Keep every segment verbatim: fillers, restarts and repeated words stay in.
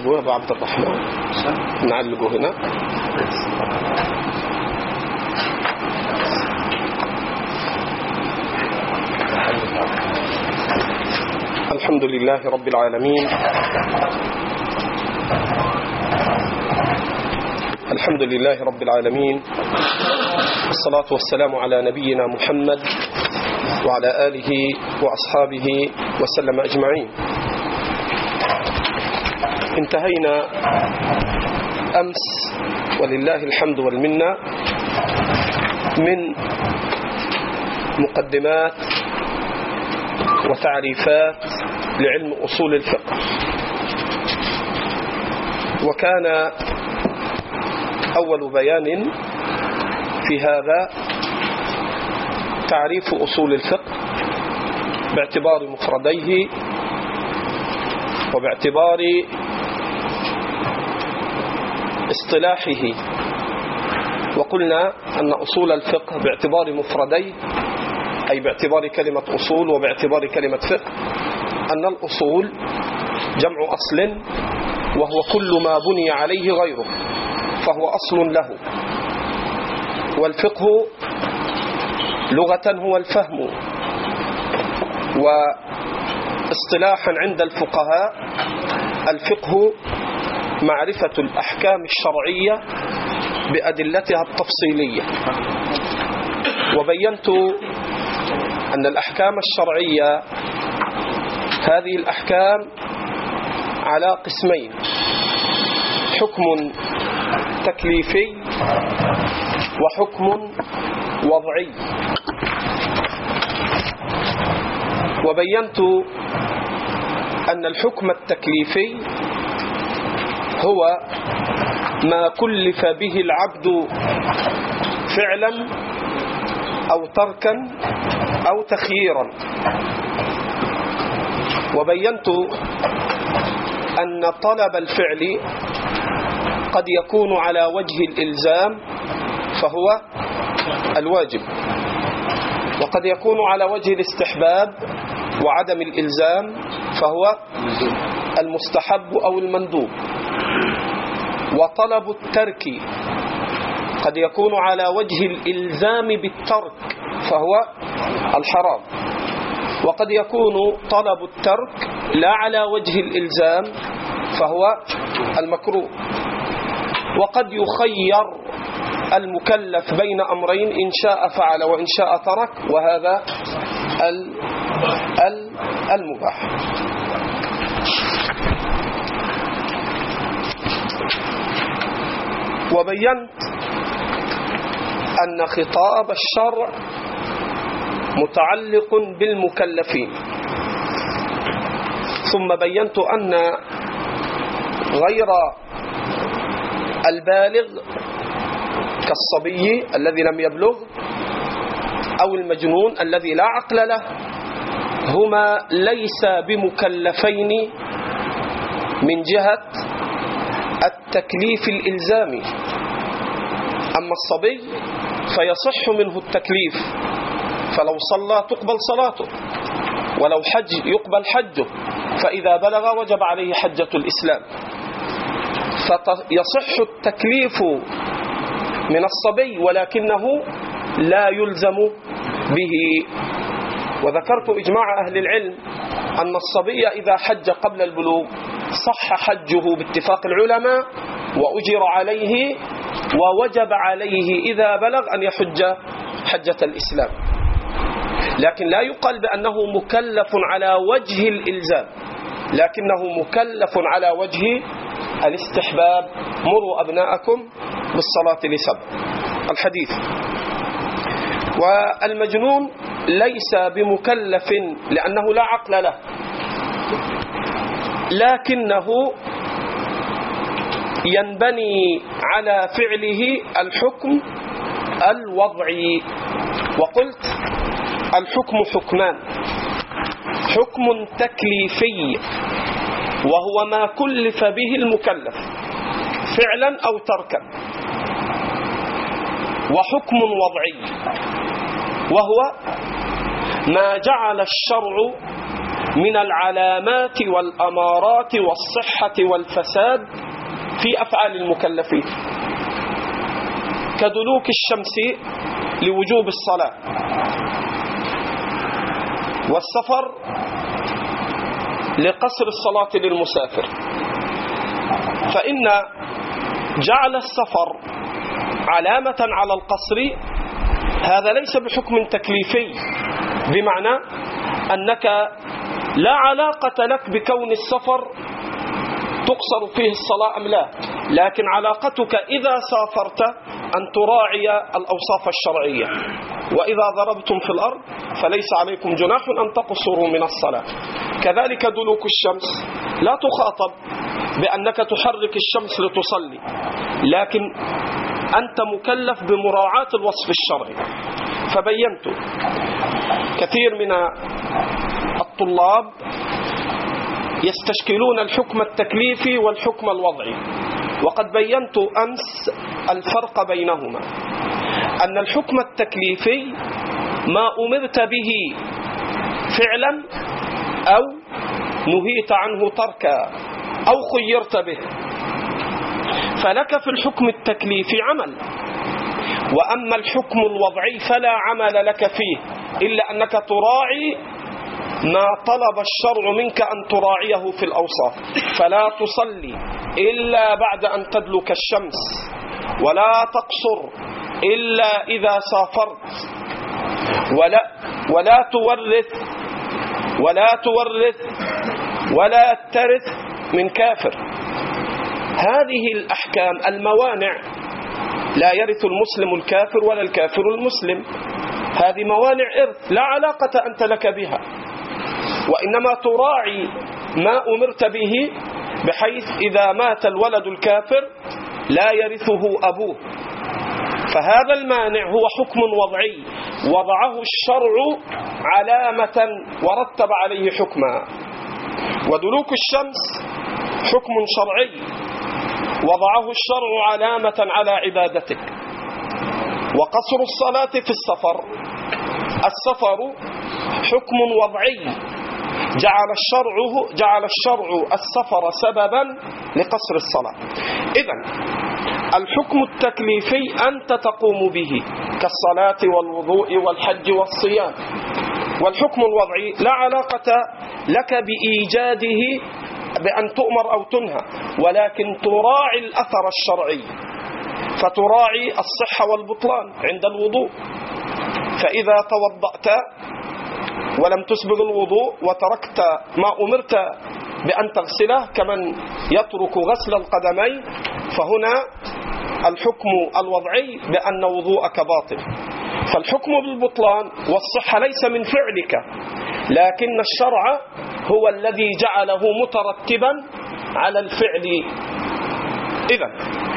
نعلقه أبو عبد الرحمن، نعلقه هنا. الحمد لله رب العالمين، الحمد لله رب العالمين، والصلاة والسلام على نبينا محمد وعلى آله وأصحابه وسلم أجمعين. انتهينا أمس ولله الحمد والمنة من مقدمات وتعريفات لعلم أصول الفقه، وكان أول بيان في هذا تعريف أصول الفقه باعتبار مفرديه وباعتبار اصطلاحه. وقلنا أن أصول الفقه باعتبار مفرديه أي باعتبار كلمة أصول وباعتبار كلمة فقه، أن الأصول جمع أصل، وهو كل ما بني عليه غيره فهو أصل له. والفقه لغة هو الفهم، واصطلاحا عند الفقهاء الفقه معرفة الأحكام الشرعية بأدلتها التفصيلية. وبينت أن الأحكام الشرعية هذه الأحكام على قسمين: حكم تكليفي وحكم وضعي. وبينت أن الحكم التكليفي هو ما كلف به العبد فعلا أو تركا أو تخييرا. وبينت أن طلب الفعل قد يكون على وجه الإلزام فهو الواجب، وقد يكون على وجه الاستحباب وعدم الإلزام فهو المستحب أو المندوب. وطلب الترك قد يكون على وجه الإلزام بالترك فهو الحرام، وقد يكون طلب الترك لا على وجه الإلزام فهو المكروه. وقد يخير المكلف بين أمرين، إن شاء فعل وإن شاء ترك، وهذا المباح. وبينت أن خطاب الشرع متعلق بالمكلفين. ثم بينت أن غير البالغ كالصبي الذي لم يبلغ أو المجنون الذي لا عقل له هما ليس بمكلفين من جهة التكليف الإلزامي. أما الصبي فيصح منه التكليف، فلو صلى تقبل صلاته، ولو حج يقبل حجه، فإذا بلغ وجب عليه حجة الإسلام. فيصح التكليف من الصبي ولكنه لا يلزم به. وذكرت إجماع أهل العلم أن الصبي إذا حج قبل البلوغ صح حجه باتفاق العلماء وأجر عليه، ووجب عليه إذا بلغ أن يحج حجة الإسلام. لكن لا يقال بأنه مكلف على وجه الإلزام، لكنه مكلف على وجه الاستحباب: مروا أبناءكم بالصلاة لسبع الحديث. والمجنون ليس بمكلف لأنه لا عقل له، لكنه ينبني على فعله الحكم الوضعي. وقلت الحكم حكمان: حكم تكليفي وهو ما كلف به المكلف فعلا أو تركا، وحكم وضعي وهو ما جعل الشرع من العلامات والأمارات والصحة والفساد في أفعال المكلفين، كدلوك الشمس لوجوب الصلاة، والسفر لقصر الصلاة للمسافر. فإن جعل السفر علامة على القصر هذا ليس بحكم تكليفي، بمعنى أنك لا علاقة لك بكون السفر تقصر فيه الصلاة أم لا، لكن علاقتك إذا سافرت أن تراعي الأوصاف الشرعية. وإذا ضربتم في الأرض فليس عليكم جناح أن تقصروا من الصلاة. كذلك دلوك الشمس لا تخاطب بأنك تحرك الشمس لتصلي، لكن أنت مكلف بمراعاة الوصف الشرعي. فبينت كثير من الطلاب يستشكلون الحكم التكليفي والحكم الوضعي، وقد بينت أمس الفرق بينهما، أن الحكم التكليفي ما أمرت به فعلا أو نهيت عنه تركا أو خيرت به، فلك في الحكم التكليفي عمل. وأما الحكم الوضعي فلا عمل لك فيه إلا أنك تراعي ما طلب الشرع منك أن تراعيه في الأوصاف. فلا تصلي إلا بعد أن تدلك الشمس، ولا تقصر إلا إذا سافرت، ولا, ولا تورث ولا تورث ولا ترث من كافر. هذه الأحكام الموانع، لا يرث المسلم الكافر ولا الكافر المسلم، هذه موانع إرث لا علاقة أنت لك بها، وإنما تراعي ما أمرت به، بحيث إذا مات الولد الكافر لا يرثه أبوه. فهذا المانع هو حكم وضعي وضعه الشرع علامة ورتب عليه حكما. ودلوك الشمس حكم شرعي وضعه الشرع علامة على عبادتك. وقصر الصلاة في السفر، السفر حكم وضعي جعل الشرع جعل الشرع السفر سببا لقصر الصلاة. إذن الحكم التكليفي أنت تقوم به كالصلاة والوضوء والحج والصيام، والحكم الوضعي لا علاقة لك بإيجاده بأن تؤمر أو تنهى، ولكن تراعي الأثر الشرعي، فتراعي الصحة والبطلان عند الوضوء. فإذا توضأت ولم تسبغ الوضوء وتركت ما أمرت بأن تغسله كمن يترك غسل القدمين، فهنا الحكم الوضعي بأن وضوءك باطل. فالحكم بالبطلان والصحة ليس من فعلك، لكن الشرع هو الذي جعله مترتبا على الفعل. إذن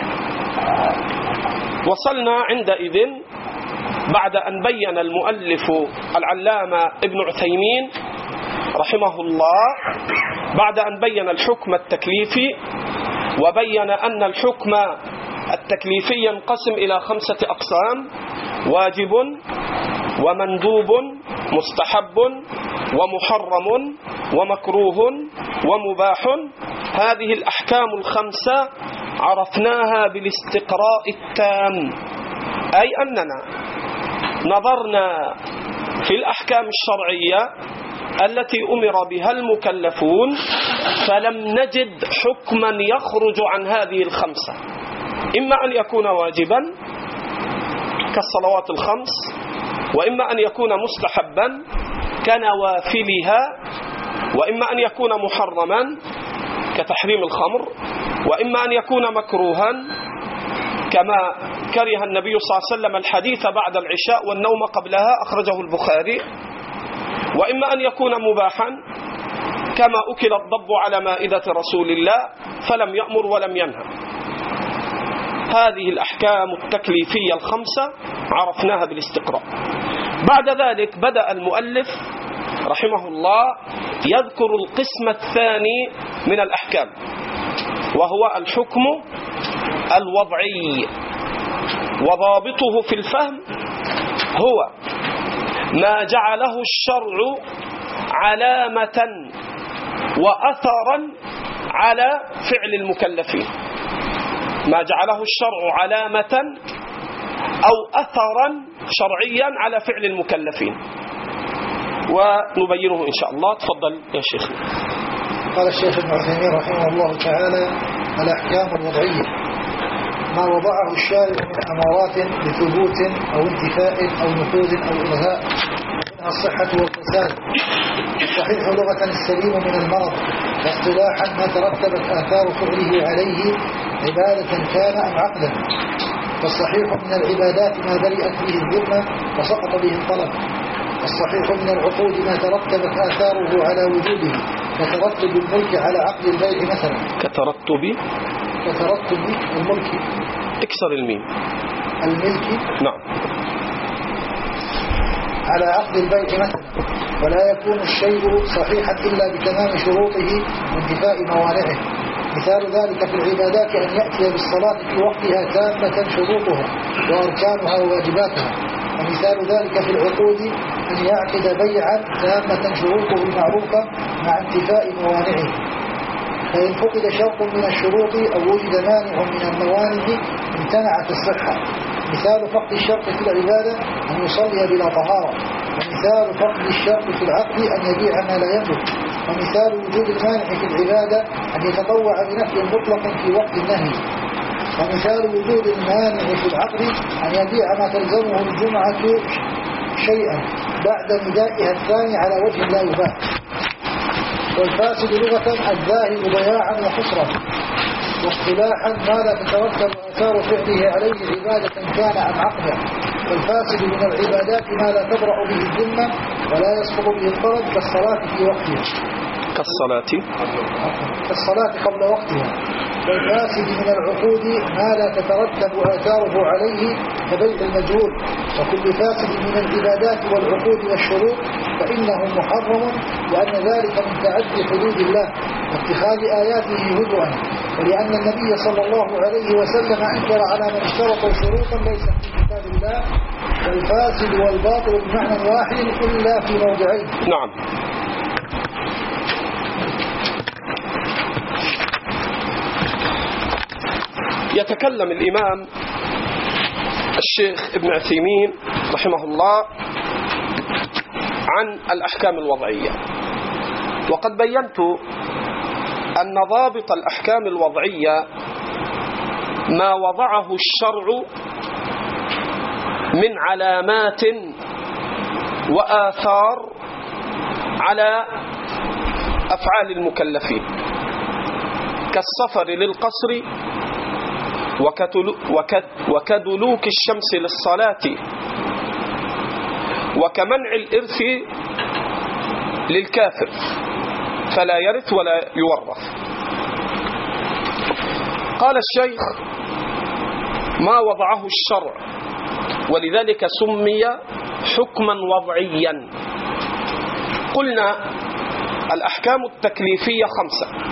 وصلنا عندئذ بعد أن بين المؤلف العلامة ابن عثيمين رحمه الله، بعد أن بين الحكم التكليفي وبين أن الحكم التكليفي ينقسم إلى خمسة أقسام: واجب ومندوب مستحب ومحرم ومكروه ومباح. هذه الأحكام الخمسة عرفناها بالاستقراء التام، أي أننا نظرنا في الأحكام الشرعية التي أمر بها المكلفون فلم نجد حكما يخرج عن هذه الخمسة، إما أن يكون واجبا كالصلوات الخمس، وإما أن يكون مستحبا كنوافلها، وإما أن يكون محرما كتحريم الخمر، وإما أن يكون مكروها كما كره النبي صلى الله عليه وسلم الحديث بعد العشاء والنوم قبلها، أخرجه البخاري، وإما أن يكون مباحا كما أكل الضب على مائدة رسول الله فلم يأمر ولم ينهى. هذه الأحكام التكليفية الخمسة عرفناها بالاستقراء. بعد ذلك بدأ المؤلف رحمه الله يذكر القسم الثاني من الأحكام، وهو الحكم الوضعي. وضابطه في الفهم هو ما جعله الشرع علامة وأثرا على فعل المكلفين، ما جعله الشرع علامة أو أثرا شرعيا على فعل المكلفين، ونبينه إن شاء الله. تفضل يا شيخ. قال الشيخ ابن عثيمين رحمه الله تعالى: الأحكام الوضعية ما وضعه الشارع من أمارات لثبوت أو انتفاء أو نفوذ أو إلغاء، منها الصحة والفساد. الصحيح لغة السليم من المرض، واصطلاحا ما ترتبت آثار فعله عليه عبادة كان أم عقلا. والصحيح من العبادات ما برئت به الذمة وسقط به الطلب. الصحيح من العقود ما ترتبت آثاره على وجوده، كترتب الملك على عقد البيع مثلا. كترتب كترتب الملك، اكسر الميم، الملك نعم، على عقد البيع مثلا. ولا يكون الشيء صحيحا إلا بتمام شروطه وانتفاء موانعه. مثال ذلك في العبادات أن يأتي بالصلاة في وقتها تامة شروطها وأركانها وواجباتها. ومثال ذلك في العقود أن يعقد بيعا تامة شروطه المعروفة مع انتفاء موانعه. فإن فقد شرط من الشروط أو وجد مانع من الموانع امتنعت الصحة. مثال فقد الشرط في العبادة أن يصلي بلا طهارة. ومثال فقد الشرط في العقد أن يبيع ما لا يملك. ومثال وجود المانع في العبادة أن يتطوع بنفي مطلق في وقت النهي. ومثال وجود المانع في العقد أن يبيع ما تلزمه الجمعة شيئا بعد ندائها الثاني على وجه لا يباع. والفاسد لغة الذاهب ضياعا وخسرا. واصطلاحا ما لا تترتب آثار فعله عليه عبادة كان أم عقدا. والفاسد من العبادات ما لا تبرأ به الذمة ولا يسقط به الطلب، كالصلاة في وقتها كالصلاة كالصلاة قبل وقتها. والفاسد من العقود ما لا تترتب آثاره عليه كبيع المجهول. وكل فاسد من العبادات والعقود والشروط فإنه محرم، لأن ذلك من تعدي حدود الله واتخاذ آياته هزوا، ولأن النبي صلى الله عليه وسلم أنكر على من اشترطوا شروطا ليس في كتاب الله. والفاسد والباطل بمعنى واحد إلا في موضعين. نعم. يتكلم الإمام الشيخ ابن عثيمين رحمه الله عن الأحكام الوضعية، وقد بينت أن ضابط الأحكام الوضعية ما وضعه الشرع من علامات وآثار على أفعال المكلفين، كالسفر للقصر وكدلوك الشمس للصلاة، وكمنع الإرث للكافر فلا يرث ولا يورث. قال الشيخ: ما وضعه الشرع، ولذلك سمي حكما وضعيا. قلنا الأحكام التكليفية خمسة،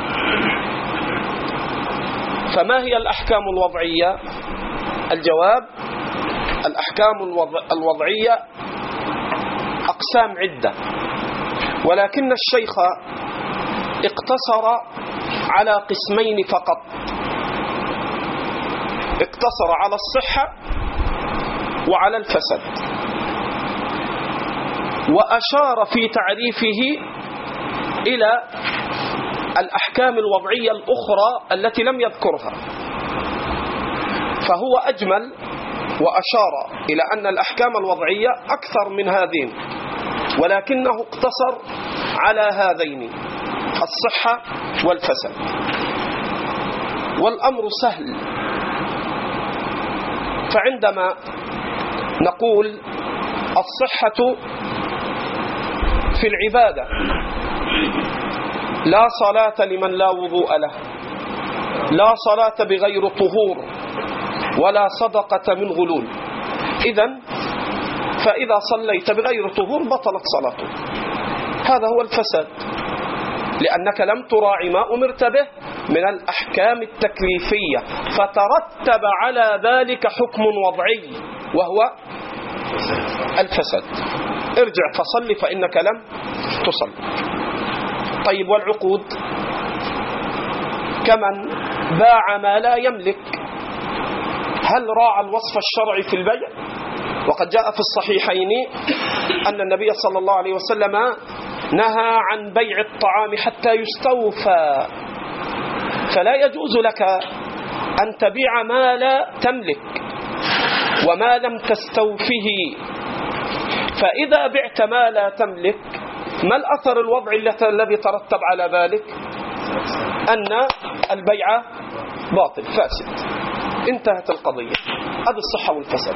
فما هي الأحكام الوضعية؟ الجواب: الأحكام الوضعية أقسام عدة، ولكن الشيخ اقتصر على قسمين فقط، اقتصر على الصحة وعلى الفساد، وأشار في تعريفه إلى الأحكام الوضعية الأخرى التي لم يذكرها، فهو أجمل وأشار إلى أن الأحكام الوضعية أكثر من هذين، ولكنه اقتصر على هذين، الصحة والفساد. والأمر سهل، فعندما نقول الصحة في العبادة، لا صلاة لمن لا وضوء له، لا صلاة بغير طهور، ولا صدقة من غلول. إذن فإذا صليت بغير طهور بطلت صلاته، هذا هو الفساد، لأنك لم تراعي ما أمرت به من الأحكام التكليفية، فترتب على ذلك حكم وضعي وهو الفساد. ارجع فصلي فإنك لم تصل. طيب والعقود؟ كمن باع ما لا يملك، هل راعى الوصف الشرعي في البيع؟ وقد جاء في الصحيحين أن النبي صلى الله عليه وسلم نهى عن بيع الطعام حتى يستوفى، فلا يجوز لك أن تبيع ما لا تملك وما لم تستوفه. فإذا بعت ما لا تملك، ما الأثر الوضعي الذي ترتب على ذلك؟ أن البيع باطل فاسد، انتهت القضية. هذه الصحة والفساد.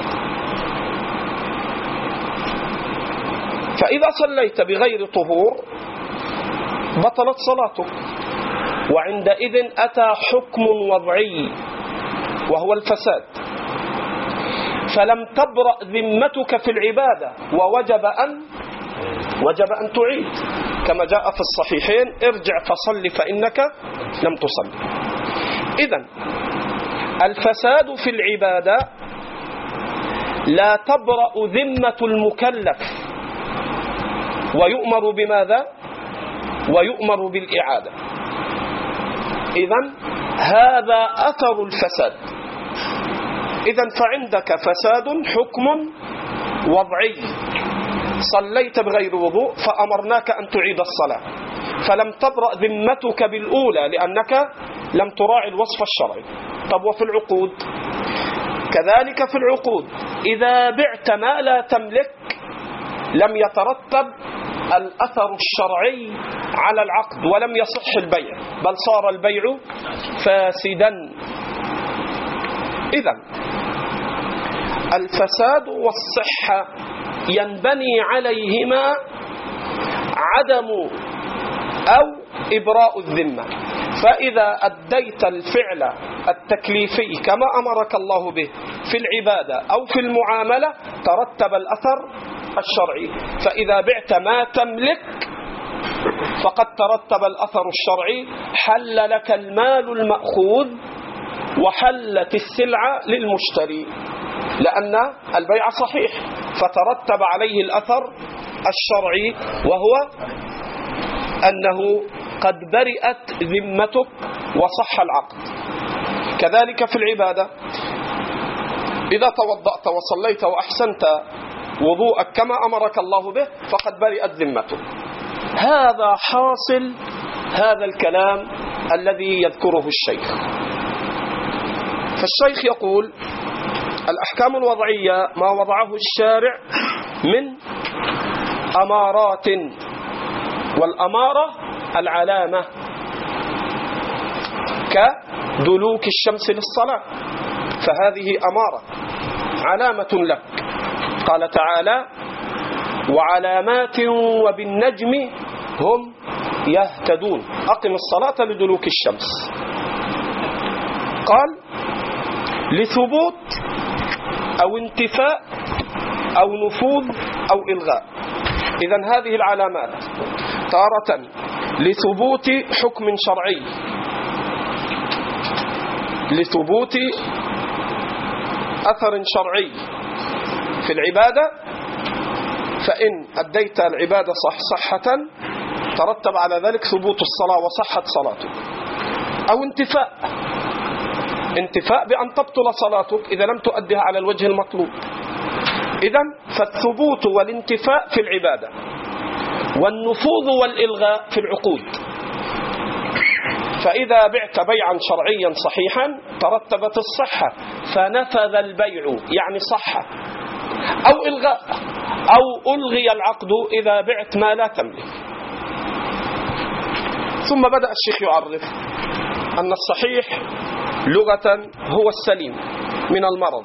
فإذا صليت بغير طهور بطلت صلاتك، وعندئذ أتى حكم وضعي وهو الفساد، فلم تبرأ ذمتك في العبادة، ووجب أن وجب أن تعيد، كما جاء في الصحيحين: ارجع فصل فإنك لم تصل. إذن الفساد في العبادة لا تبرأ ذمة المكلف، ويؤمر بماذا؟ ويؤمر بالإعادة. إذن هذا أثر الفساد. إذن فعندك فساد حكم وضعي، صليت بغير وضوء فأمرناك أن تعيد الصلاة، فلم تبرأ ذمتك بالأولى لأنك لم تراعي الوصف الشرعي. طب وفي العقود؟ كذلك في العقود إذا بعت ما لا تملك لم يترتب الأثر الشرعي على العقد ولم يصح البيع، بل صار البيع فاسدا. إذن الفساد والصحة ينبني عليهما عدم أو إبراء الذمة. فإذا أديت الفعل التكليفي كما أمرك الله به في العبادة أو في المعاملة ترتب الأثر الشرعي. فإذا بعت ما تملك فقد ترتب الأثر الشرعي، حل لك المال المأخوذ وحلت السلعة للمشتري، لأن البيع صحيح فترتب عليه الأثر الشرعي، وهو أنه قد برئت ذمتك وصح العقد. كذلك في العبادة إذا توضأت وصليت وأحسنت وضوءك كما أمرك الله به فقد برئت ذمتك. هذا حاصل هذا الكلام الذي يذكره الشيخ. فالشيخ يقول: الأحكام الوضعية ما وضعه الشارع من أمارات، والأمارة العلامة كدلوك الشمس للصلاة، فهذه أمارة علامة لك. قال تعالى: وعلامات وبالنجم هم يهتدون، أقم الصلاة لدلوك الشمس. قال: لثبوت أو انتفاء أو نفوذ أو إلغاء. إذن هذه العلامات تارة لثبوت حكم شرعي، لثبوت أثر شرعي في العبادة، فإن أديت العبادة صح صحة ترتب على ذلك ثبوت الصلاة وصحة صلاتك. أو انتفاء، انتفاء بأن تبطل صلاتك إذا لم تؤديها على الوجه المطلوب. إذن فالثبوت والانتفاء في العبادة، والنفوذ والإلغاء في العقود. فإذا بعت بيعا شرعيا صحيحا ترتبت الصحة، فنفذ البيع يعني صح، أو إلغاء أو ألغي العقد إذا بعت ما لا تملك. ثم بدأ الشيخ يعرف أن الصحيح لغة هو السليم من المرض،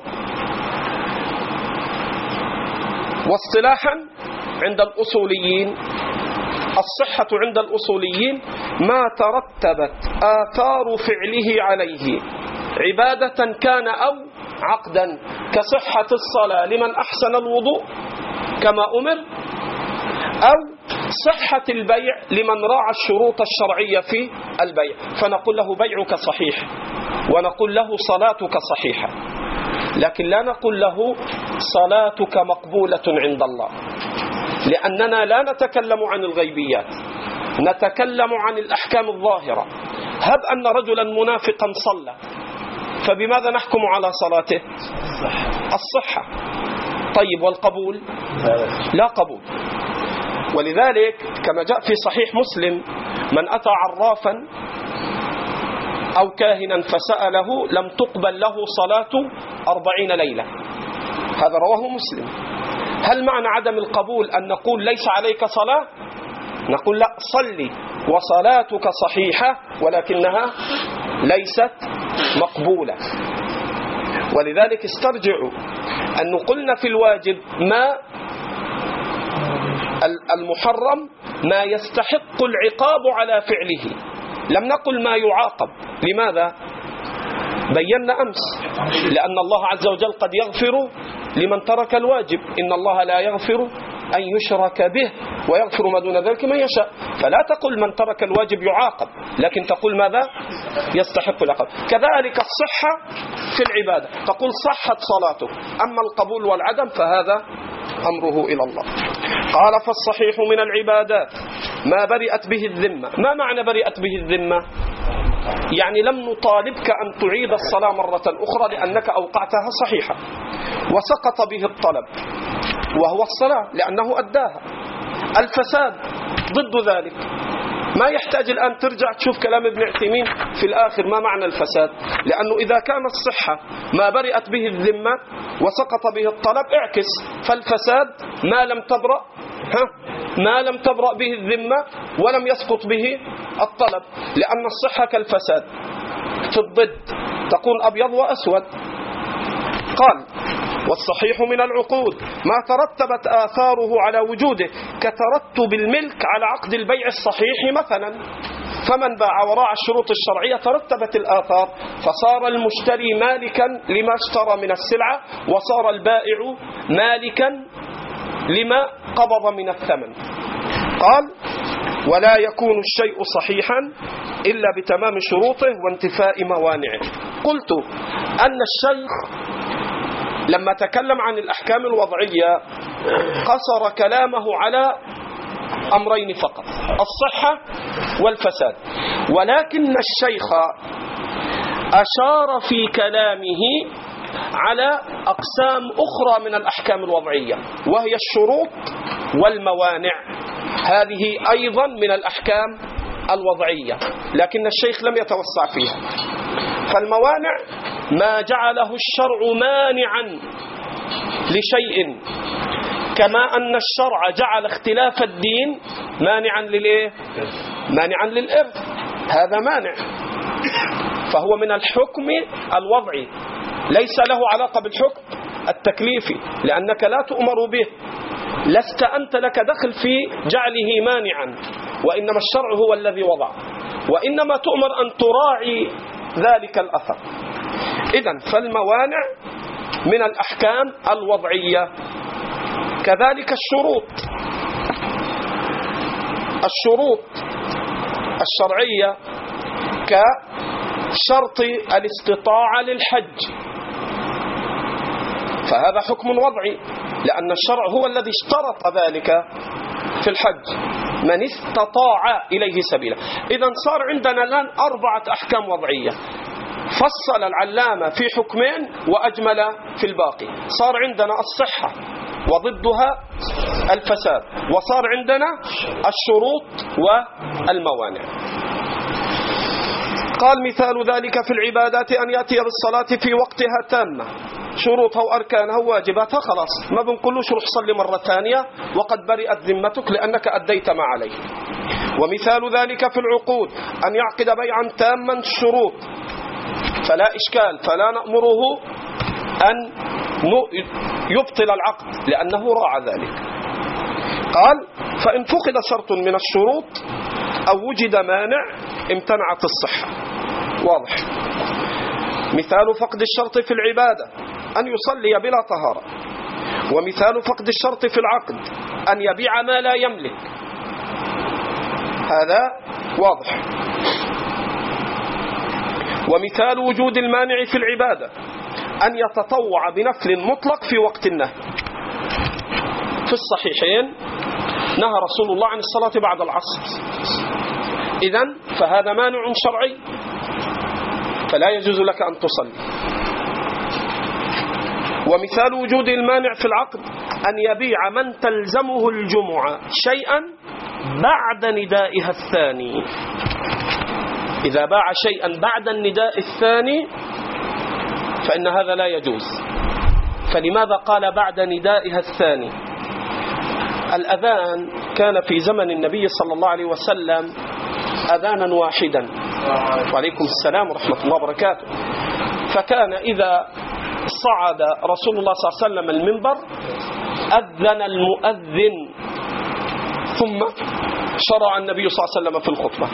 واصطلاحا عند الأصوليين الصحة عند الأصوليين ما ترتبت آثار فعله عليه عبادة كان أو عقدا، كصحة الصلاة لمن أحسن الوضوء كما أمر، أو صحة البيع لمن راعى الشروط الشرعية في البيع، فنقول له بيعك صحيح ونقول له صلاتك صحيحة، لكن لا نقول له صلاتك مقبولة عند الله، لأننا لا نتكلم عن الغيبيات، نتكلم عن الأحكام الظاهرة. هب أن رجلا منافقا صلى، فبماذا نحكم على صلاته؟ الصحة. طيب والقبول؟ لا قبول. ولذلك كما جاء في صحيح مسلم: من أتى عرافا أو كاهنا فسأله لم تقبل له صلاة أربعين ليلة. هذا رواه مسلم. هل معنى عدم القبول أن نقول ليس عليك صلاة؟ نقول لا، صلي وصلاتك صحيحة ولكنها ليست مقبولة. ولذلك استرجعوا أن قلنا في الواجب ما المحرم ما يستحق العقاب على فعله، لم نقل ما يعاقب. لماذا؟ بينا أمس لأن الله عز وجل قد يغفر لمن ترك الواجب، إن الله لا يغفر أن يشرك به ويغفر ما دون ذلك من يشاء. فلا تقل من ترك الواجب يعاقب، لكن تقول ماذا؟ يستحق العقاب. كذلك الصحة في العبادة، تقول صحت صلاته، أما القبول والعدم فهذا أمره إلى الله. قال: فالصحيح من العبادات ما برئت به الذمة. ما معنى برئت به الذمة؟ يعني لم نطالبك أن تعيد الصلاة مرة أخرى لأنك أوقعتها صحيحة، وسقط به الطلب وهو الصلاة لأنه أداها. الفساد ضد ذلك، ما يحتاج الآن ترجع تشوف كلام ابن عثيمين في الآخر ما معنى الفساد، لأنه إذا كان الصحة ما برئت به الذمة وسقط به الطلب اعكس، فالفساد ما لم تبرأ ها ما لم تبرأ به الذمة ولم يسقط به الطلب، لأن الصحة كالفساد في الضد، تكون أبيض وأسود. قال: والصحيح من العقود ما ترتبت آثاره على وجوده كترتب الملك على عقد البيع الصحيح مثلا. فمن باع وراء الشروط الشرعية ترتبت الآثار، فصار المشتري مالكا لما اشترى من السلعة، وصار البائع مالكا لما قبض من الثمن. قال: ولا يكون الشيء صحيحا إلا بتمام شروطه وانتفاء موانعه. قلت أن الشيخ لما تكلم عن الأحكام الوضعية قصر كلامه على أمرين فقط: الصحة والفساد. ولكن الشيخ أشار في كلامه على أقسام أخرى من الأحكام الوضعية، وهي الشروط والموانع. هذه أيضا من الأحكام الوضعية، لكن الشيخ لم يتوسع فيها. فالموانع ما جعله الشرع مانعا لشيء، كما أن الشرع جعل اختلاف الدين مانعا للإيه؟ مانعا للإرث. هذا مانع، فهو من الحكم الوضعي، ليس له علاقة بالحكم التكليفي، لأنك لا تؤمر به، لست أنت لك دخل في جعله مانعا، وإنما الشرع هو الذي وضع، وإنما تؤمر أن تراعي ذلك الأثر. إذن فالموانع من الأحكام الوضعية. كذلك الشروط الشروط الشرعية كشرط الاستطاعة للحج، فهذا حكم وضعي، لأن الشرع هو الذي اشترط ذلك في الحج: من استطاع إليه سبيلا. إذن صار عندنا الآن أربعة أحكام وضعية، فصل العلامة في حكمين وأجمل في الباقي. صار عندنا الصحة وضدها الفساد، وصار عندنا الشروط والموانع. قال: مثال ذلك في العبادات أن يأتي بالصلاة في وقتها تامة، شروطها وأركانها وواجباتها، خلاص ما بنقولوش روح صلي مرة ثانية وقد برئت ذمتك لأنك أديت ما عليه. ومثال ذلك في العقود أن يعقد بيعا تاما الشروط، فلا إشكال، فلا نأمره أن يبطل العقد لأنه راعى ذلك. قال: فإن فقد شرط من الشروط أو وجد مانع امتنعت الصحة. واضح. مثال فقد الشرط في العبادة أن يصلي بلا طهارة، ومثال فقد الشرط في العقد أن يبيع ما لا يملك. هذا واضح. ومثال وجود المانع في العبادة أن يتطوع بنفل مطلق في وقت النهي. في الصحيحين نهى رسول الله عن الصلاة بعد العصر. إذن فهذا مانع شرعي، فلا يجوز لك أن تصلي. ومثال وجود المانع في العقد أن يبيع من تلزمه الجمعة شيئا بعد ندائها الثاني. إذا باع شيئا بعد النداء الثاني فإن هذا لا يجوز. فلماذا قال بعد ندائها الثاني؟ الأذان كان في زمن النبي صلى الله عليه وسلم أذانا واحدا. وعليكم السلام ورحمة الله وبركاته. فكان إذا صعد رسول الله صلى الله عليه وسلم المنبر أذن المؤذن ثم شرع النبي صلى الله عليه وسلم في الخطبة.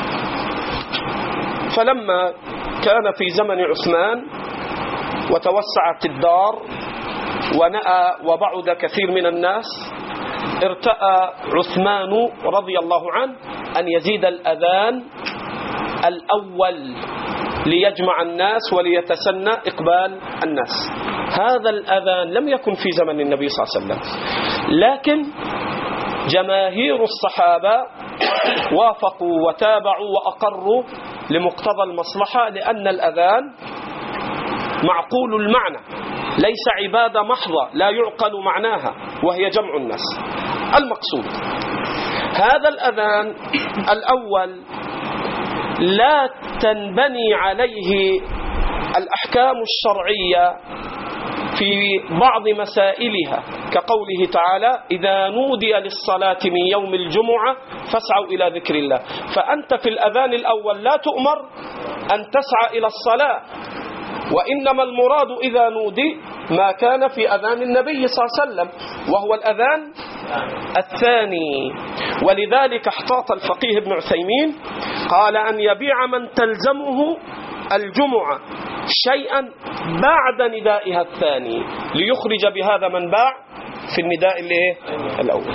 فلما كان في زمن عثمان وتوسعت الدار ونأى وبعد كثير من الناس، ارتأى عثمان رضي الله عنه أن يزيد الأذان الأول ليجمع الناس وليتسنى إقبال الناس. هذا الأذان لم يكن في زمن النبي صلى الله عليه وسلم، لكن جماهير الصحابة وافقوا وتابعوا وأقروا لمقتضى المصلحة، لأن الأذان معقول المعنى، ليس عبادة محضة لا يعقل معناها وهي جمع الناس. المقصود هذا الأذان الأول لا تنبني عليه الأحكام الشرعية في بعض مسائلها، كقوله تعالى إذا نودي للصلاة من يوم الجمعة فاسعوا إلى ذكر الله. فأنت في الأذان الأول لا تؤمر أن تسعى إلى الصلاة، وإنما المراد إذا نودي ما كان في أذان النبي صلى الله عليه وسلم وهو الأذان الثاني. ولذلك احتاط الفقيه ابن عثيمين قال أن يبيع من تلزمه الجمعة شيئا بعد ندائها الثاني ليخرج بهذا من باع في النداء الأول.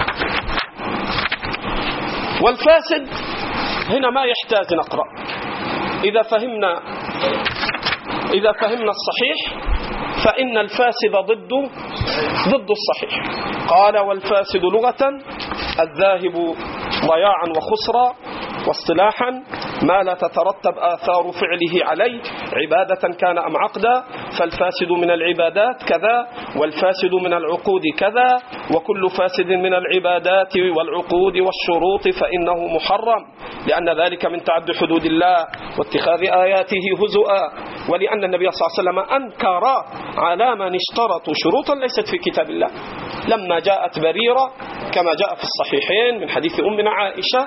والفاسد هنا ما يحتاج نقرأ، إذا فهمنا إذا فهمنا الصحيح فإن الفاسد ضد ضد الصحيح. قال والفاسد لغة الذاهب ضياعا وخسرا، واصطلاحا ما لا تترتب آثار فعله عليه عبادة كان أم عقدا، فالفاسد من العبادات كذا والفاسد من العقود كذا، وكل فاسد من العبادات والعقود والشروط فإنه محرم، لأن ذلك من تعدي حدود الله واتخاذ آياته هزؤا. ولأن النبي صلى الله عليه وسلم أنكر على من اشترطوا شروطا ليست في كتاب الله. لما جاءت بريرة كما جاء في الصحيحين من حديث أمنا عائشة،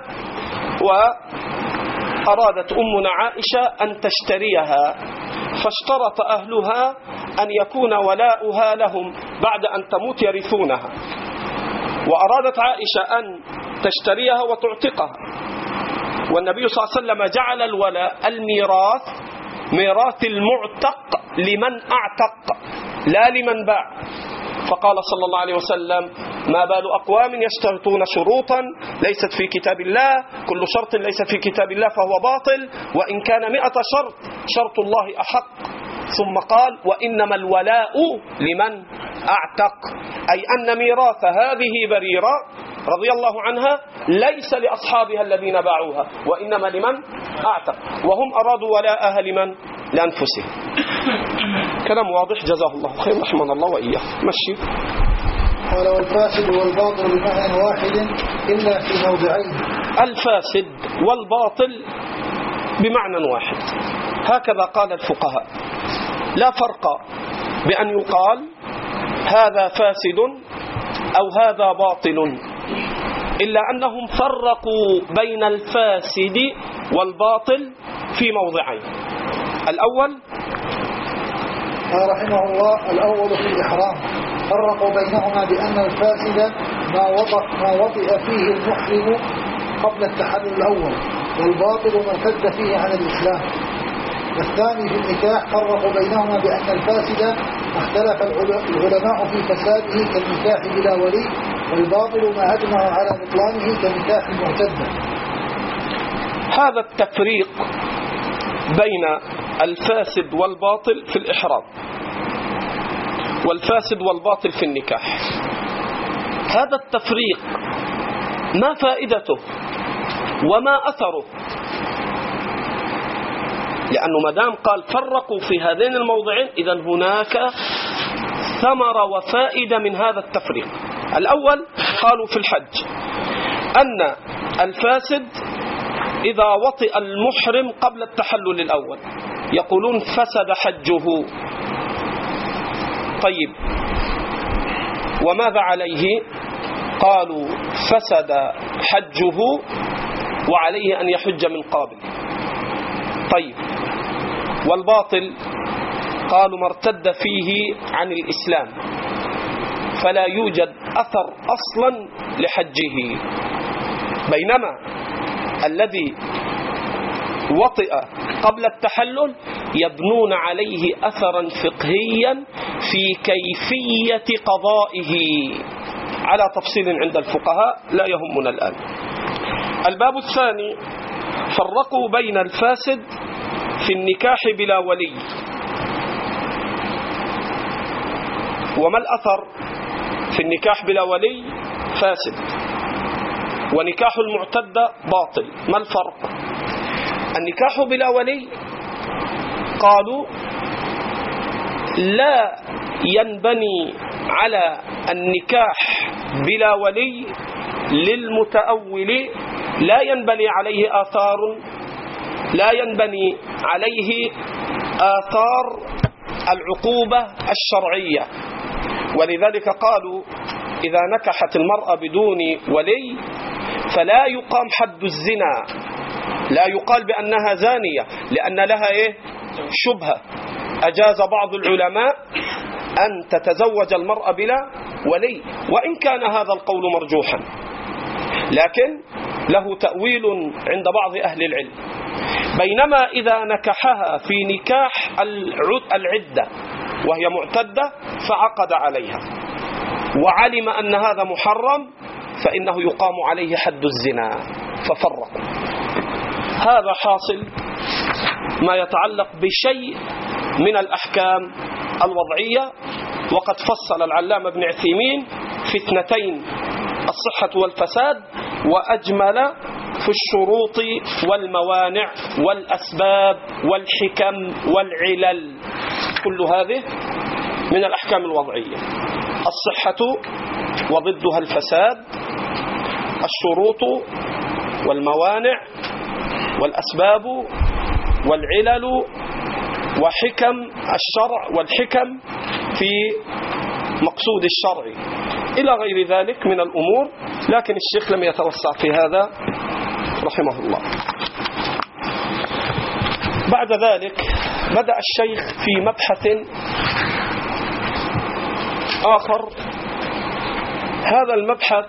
وأرادت أمنا عائشة أن تشتريها، فاشترط أهلها أن يكون ولاؤها لهم بعد أن تموت يرثونها، وأرادت عائشة أن تشتريها وتعتقها، والنبي صلى الله عليه وسلم جعل الولاء الميراث ميراث المعتق لمن أعتق لا لمن باع. فقال صلى الله عليه وسلم ما بال أقوام يشترطون شروطا ليست في كتاب الله، كل شرط ليس في كتاب الله فهو باطل، وإن كان مئة شرط شرط الله أحق. ثم قال وإنما الولاء لمن أعتق، أي أن ميراث هذه بريرة رضي الله عنها ليس لأصحابها الذين باعوها، وإنما لمن أعتق، وهم أرادوا ولاءها لمن؟ لأنفسهم. كلام واضح جزاه الله خير رحمنا الله وإياه. مشي. قال والفاسد والباطل بمعنى واحد إلا في موضعين. الفاسد والباطل بمعنى واحد، هكذا قال الفقهاء، لا فرق بأن يقال هذا فاسد أو هذا باطل، إلا أنهم فرقوا بين الفاسد والباطل في موضعين. الأول قال رحمه الله الأول في الإحرام فرقوا بينهما بأن الفاسد ما وضع ما وضع فيه المحرم قبل التحلل الأول، والباطل ما ارتد فيه عن الإسلام. والثاني في النكاح فرقوا بينهما بأن الفاسد اختلف العلماء في فساده كالنكاح بلا ولي، والباطل ما أجمعوا على بطلانه كنكاح المعتدة. هذا التفريق بين الفاسد والباطل في الإحرام والفاسد والباطل في النكاح. هذا التفريق ما فائدته وما أثره؟ لأنه مدام قال فرقوا في هذين الموضعين، إذن هناك ثمرة وفائدة من هذا التفريق. الأول قالوا في الحج أن الفاسد إذا وطئ المحرم قبل التحلل الأول يقولون فسد حجه. طيب وماذا عليه؟ قالوا فسد حجه وعليه أن يحج من قابل. طيب والباطل قالوا ما ارتد فيه عن الإسلام فلا يوجد أثر أصلا لحجه، بينما الذي وطئ قبل التحلل يبنون عليه أثرا فقهيا في كيفية قضائه على تفصيل عند الفقهاء لا يهمنا الآن. الباب الثاني فرقوا بين الفاسد في النكاح بلا ولي. وما الأثر في النكاح بلا ولي؟ فاسد. ونكاح المعتدة باطل. ما الفرق؟ النكاح بلا ولي قالوا لا ينبني على النكاح بلا ولي للمتأول، لا ينبني عليه آثار لا ينبني عليه آثار العقوبة الشرعية. ولذلك قالوا إذا نكحت المرأة بدون ولي فلا يقام حد الزنا، لا يقال بأنها زانية لأن لها إيه؟ شبهة. أجاز بعض العلماء أن تتزوج المرأة بلا ولي، وإن كان هذا القول مرجوحا لكن له تأويل عند بعض أهل العلم. بينما إذا نكحها في نكاح العدة وهي معتدة فعقد عليها وعلم أن هذا محرم فإنه يقام عليه حد الزنا. ففرقوا. هذا حاصل ما يتعلق بشيء من الأحكام الوضعية. وقد فصل العلامة ابن عثيمين في اثنتين الصحة والفساد، وأجمل في الشروط والموانع والأسباب والحكم والعلل. كل هذه من الأحكام الوضعية: الصحة وضدها الفساد، الشروط والموانع والأسباب والعلل وحكم الشرع والحكم في مقصود الشرع إلى غير ذلك من الأمور. لكن الشيخ لم يتوسع في هذا رحمه الله. بعد ذلك بدأ الشيخ في مبحث آخر. هذا المبحث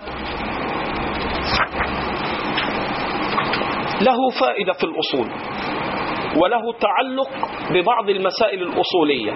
له فائدة في الأصول وله تعلق ببعض المسائل الأصولية،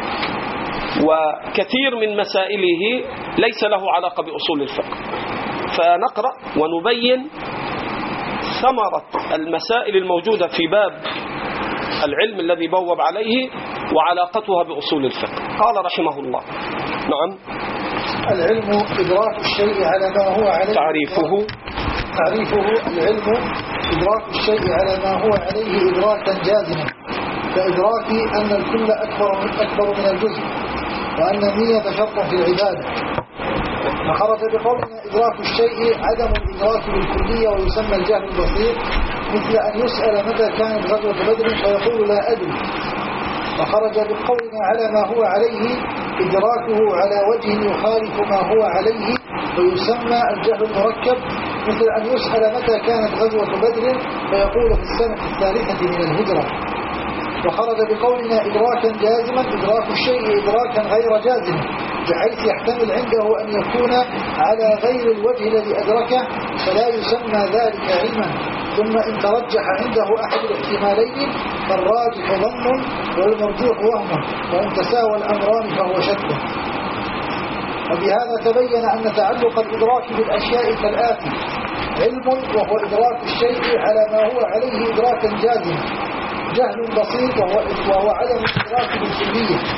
وكثير من مسائله ليس له علاقة بأصول الفقه. فنقرأ ونبين ثمرة المسائل الموجودة في باب العلم الذي بوب عليه وعلاقتها بأصول الفقه. قال رحمه الله: نعم. العلم إدراك الشيء على ما هو عليه. تعريفه تعريفه العلم إدراك الشيء على ما هو عليه إدراكا جازما، كإدراك أن الكل أكبر من أكبر من الجزء، وأن النية شرط في العبادة. فخرج بقولنا إدراك الشيء عدم الإدراك بالكلية ويسمى الجهل البسيط، مثل أن يسأل متى كانت غزوة بدر فيقول لا أدري. وخرج بقولنا على ما هو عليه إدراكه على وجه يخالف ما هو عليه ويسمى الجهل المركب، مثل أن يسأل متى كانت غزوة بدر فيقول في السنة الثالثة من الهجرة. وخرج بقولنا إدراكا جازما إدراك الشيء إدراكا غير جازم، بحيث يحتمل عنده أن يكون على غير الوجه الذي أدركه فلا يسمى ذلك علما. ثم إن ترجح عنده أحد الاحتمالين فالراجح ظن والمرجوح وهم، وإن تساوى الأمران فهو شك. وبهذا تبين أن تعلق الإدراك بالأشياء كالآتي: علم وهو إدراك الشيء على ما هو عليه إدراكا جازما، جهل بسيط وهو, وهو عدم الإدراك بالكلية،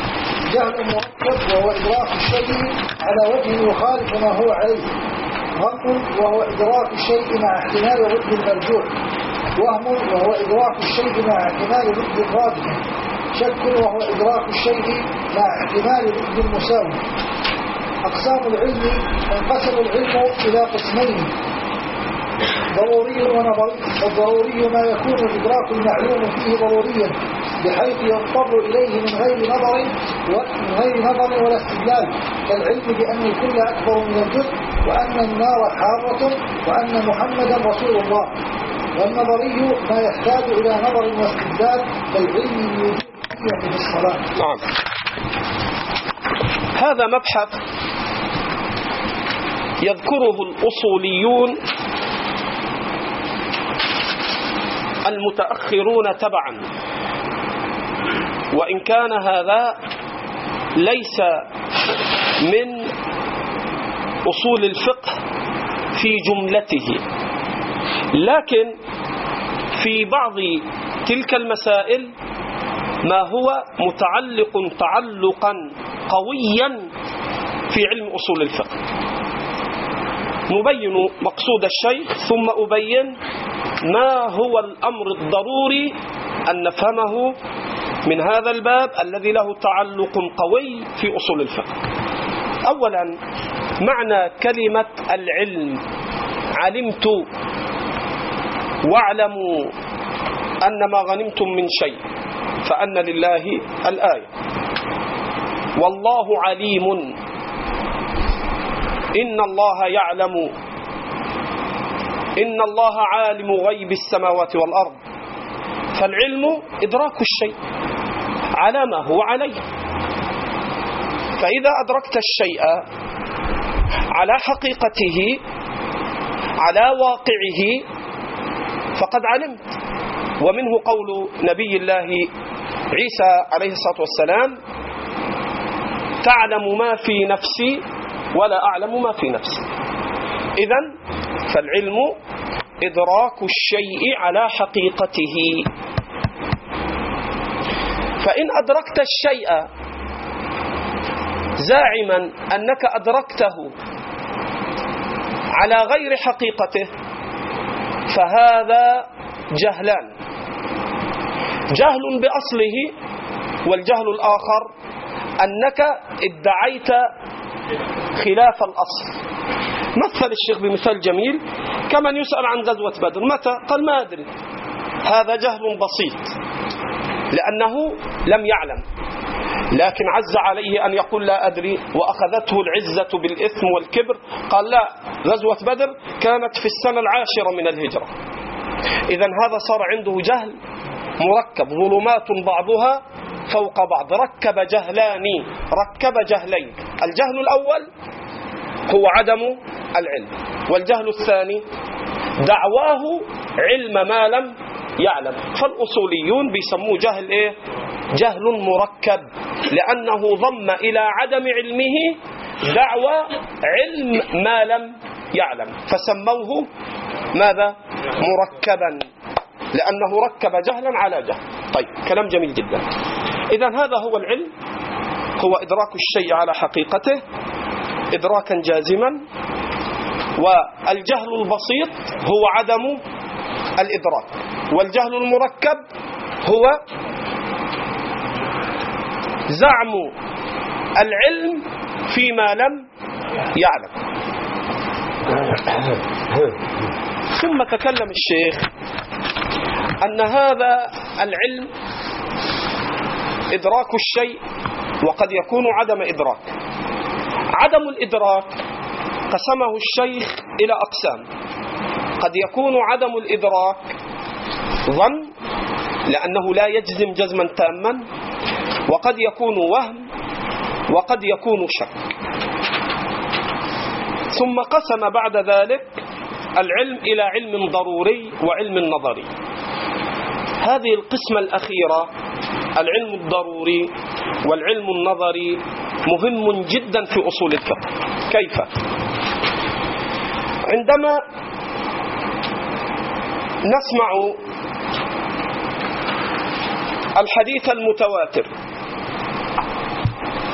جهل مركب وهو إدراك الشيء على وجه يخالف ما هو عليه. غم وهو إدراك الشيء مع احتمال ضد المرجوح. وهم وهو إدراك الشيء مع احتمال ضد الراجح. شك وهو إدراك الشيء مع احتمال ضد المساوي. أقسام العلم: انقسم العلم إلى قسمين: ضروري ونظري. الضروري ما يكون الإدراك المعلوم فيه ضروريا بحيث يضطر إليه من غير نظر ومن غير نظر ولا استدلال، كالعلم بأن الكل أكبر من الجزء، وأن النار حارة، وأن محمدا رسول الله. والنظري ما يحتاج إلى نظر واستدلال، كالعلم الوجود في الصلاة. نعم. هذا مبحث يذكره الأصوليون المتأخرون تبعا، وإن كان هذا ليس من أصول الفقه في جملته، لكن في بعض تلك المسائل ما هو متعلق تعلقا قويا في علم أصول الفقه. نبين مقصود الشيخ ثم أبين ما هو الأمر الضروري أن نفهمه من هذا الباب الذي له تعلق قوي في أصول الفقه. أولا، معنى كلمة العلم: علمت واعلموا أن ما غنمتم من شيء فأن لله الآية. والله عليم، إن الله يعلم، إن الله عالم غيب السماوات والأرض. فالعلم إدراك الشيء على ما هو عليه. فإذا أدركت الشيء على حقيقته على واقعه فقد علمت. ومنه قول نبي الله عيسى عليه الصلاة والسلام: تعلم ما في نفسي ولا أعلم ما في نفسي. إذن فالعلم إدراك الشيء على حقيقته. فإن أدركت الشيء زاعما أنك أدركته على غير حقيقته فهذا جهلان: جهل بأصله، والجهل الآخر أنك ادعيت خلاف الأصل. مثل الشيخ بمثال جميل: كمن يسأل عن غزوة بدر متى؟ قال ما أدري. هذا جهل بسيط لأنه لم يعلم، لكن عز عليه أن يقول لا أدري وأخذته العزة بالإثم والكبر. قال لا، غزوة بدر كانت في السنة العاشرة من الهجرة. إذن هذا صار عنده جهل مركب، ظلمات بعضها فوق بعض، ركب جهلان، ركب جهلين. الجهل الأول هو عدم العلم، والجهل الثاني دعواه علم ما لم يعلم. فالأصوليون بيسموه جهل إيه؟ جهل مركب، لأنه ضم إلى عدم علمه دعوى علم ما لم يعلم، فسموه ماذا؟ مركبا، لأنه ركب جهلا على جهل. طيب، كلام جميل جدا. إذن هذا هو العلم، هو إدراك الشيء على حقيقته إدراكا جازما. والجهل البسيط هو عدم الإدراك، والجهل المركب هو زعم العلم فيما لم يعلم. ثم تكلم الشيخ أن هذا العلم إدراك الشيء وقد يكون عدم إدراك. عدم الإدراك قسمه الشيخ إلى أقسام: قد يكون عدم الإدراك ظن لأنه لا يجزم جزما تاما، وقد يكون وهم، وقد يكون شك. ثم قسم بعد ذلك العلم إلى علم ضروري وعلم نظري. هذه القسمة الأخيرة، العلم الضروري والعلم النظري، مهم جدا في أصول الفقه. كيف؟ عندما نسمع الحديث المتواتر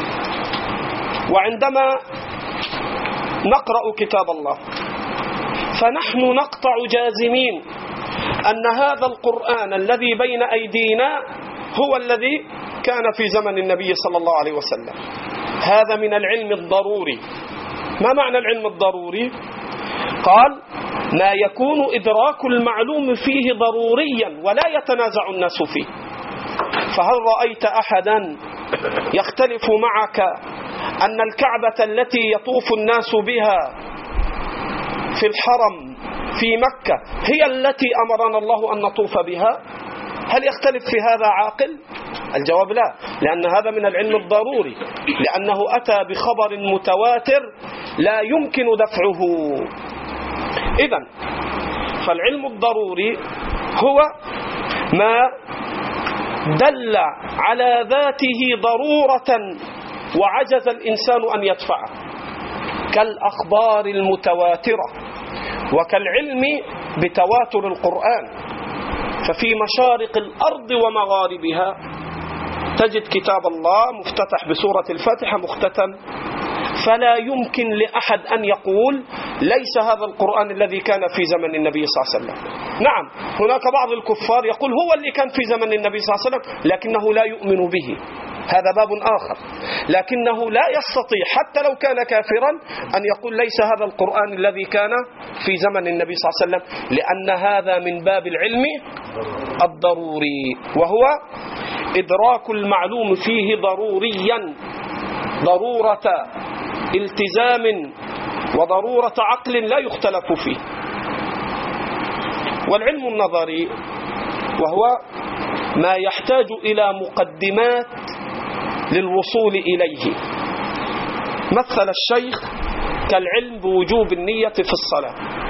وعندما نقرأ كتاب الله فنحن نقطع جازمين أن هذا القرآن الذي بين أيدينا هو الذي كان في زمن النبي صلى الله عليه وسلم. هذا من العلم الضروري. ما معنى العلم الضروري؟ قال: ما يكون إدراك المعلوم فيه ضروريا ولا يتنازع الناس فيه. فهل رأيت أحدا يختلف معك أن الكعبة التي يطوف الناس بها في الحرم في مكة هي التي أمرنا الله أن نطوف بها؟ هل يختلف في هذا عاقل؟ الجواب لا، لأن هذا من العلم الضروري، لأنه أتى بخبر متواتر لا يمكن دفعه. إذن فالعلم الضروري هو ما دل على ذاته ضرورة وعجز الإنسان أن يدفعه، كالأخبار المتواترة وكالعلم بتواتر القرآن. ففي مشارق الأرض ومغاربها تجد كتاب الله مفتتح بسورة الفاتحة مختتم، فلا يمكن لأحد أن يقول ليس هذا القرآن الذي كان في زمن النبي صلى الله عليه وسلم. نعم، هناك بعض الكفار يقول هو اللي كان في زمن النبي صلى الله عليه وسلم لكنه لا يؤمن به، هذا باب آخر، لكنه لا يستطيع حتى لو كان كافرا أن يقول ليس هذا القرآن الذي كان في زمن النبي صلى الله عليه وسلم، لأن هذا من باب العلم الضروري، وهو إدراك المعلوم فيه ضروريا ضرورة التزام وضرورة عقل لا يختلف فيه. والعلم النظري وهو ما يحتاج إلى مقدمات للوصول إليه. مثل الشيخ كالعلم بوجوب النية في الصلاة،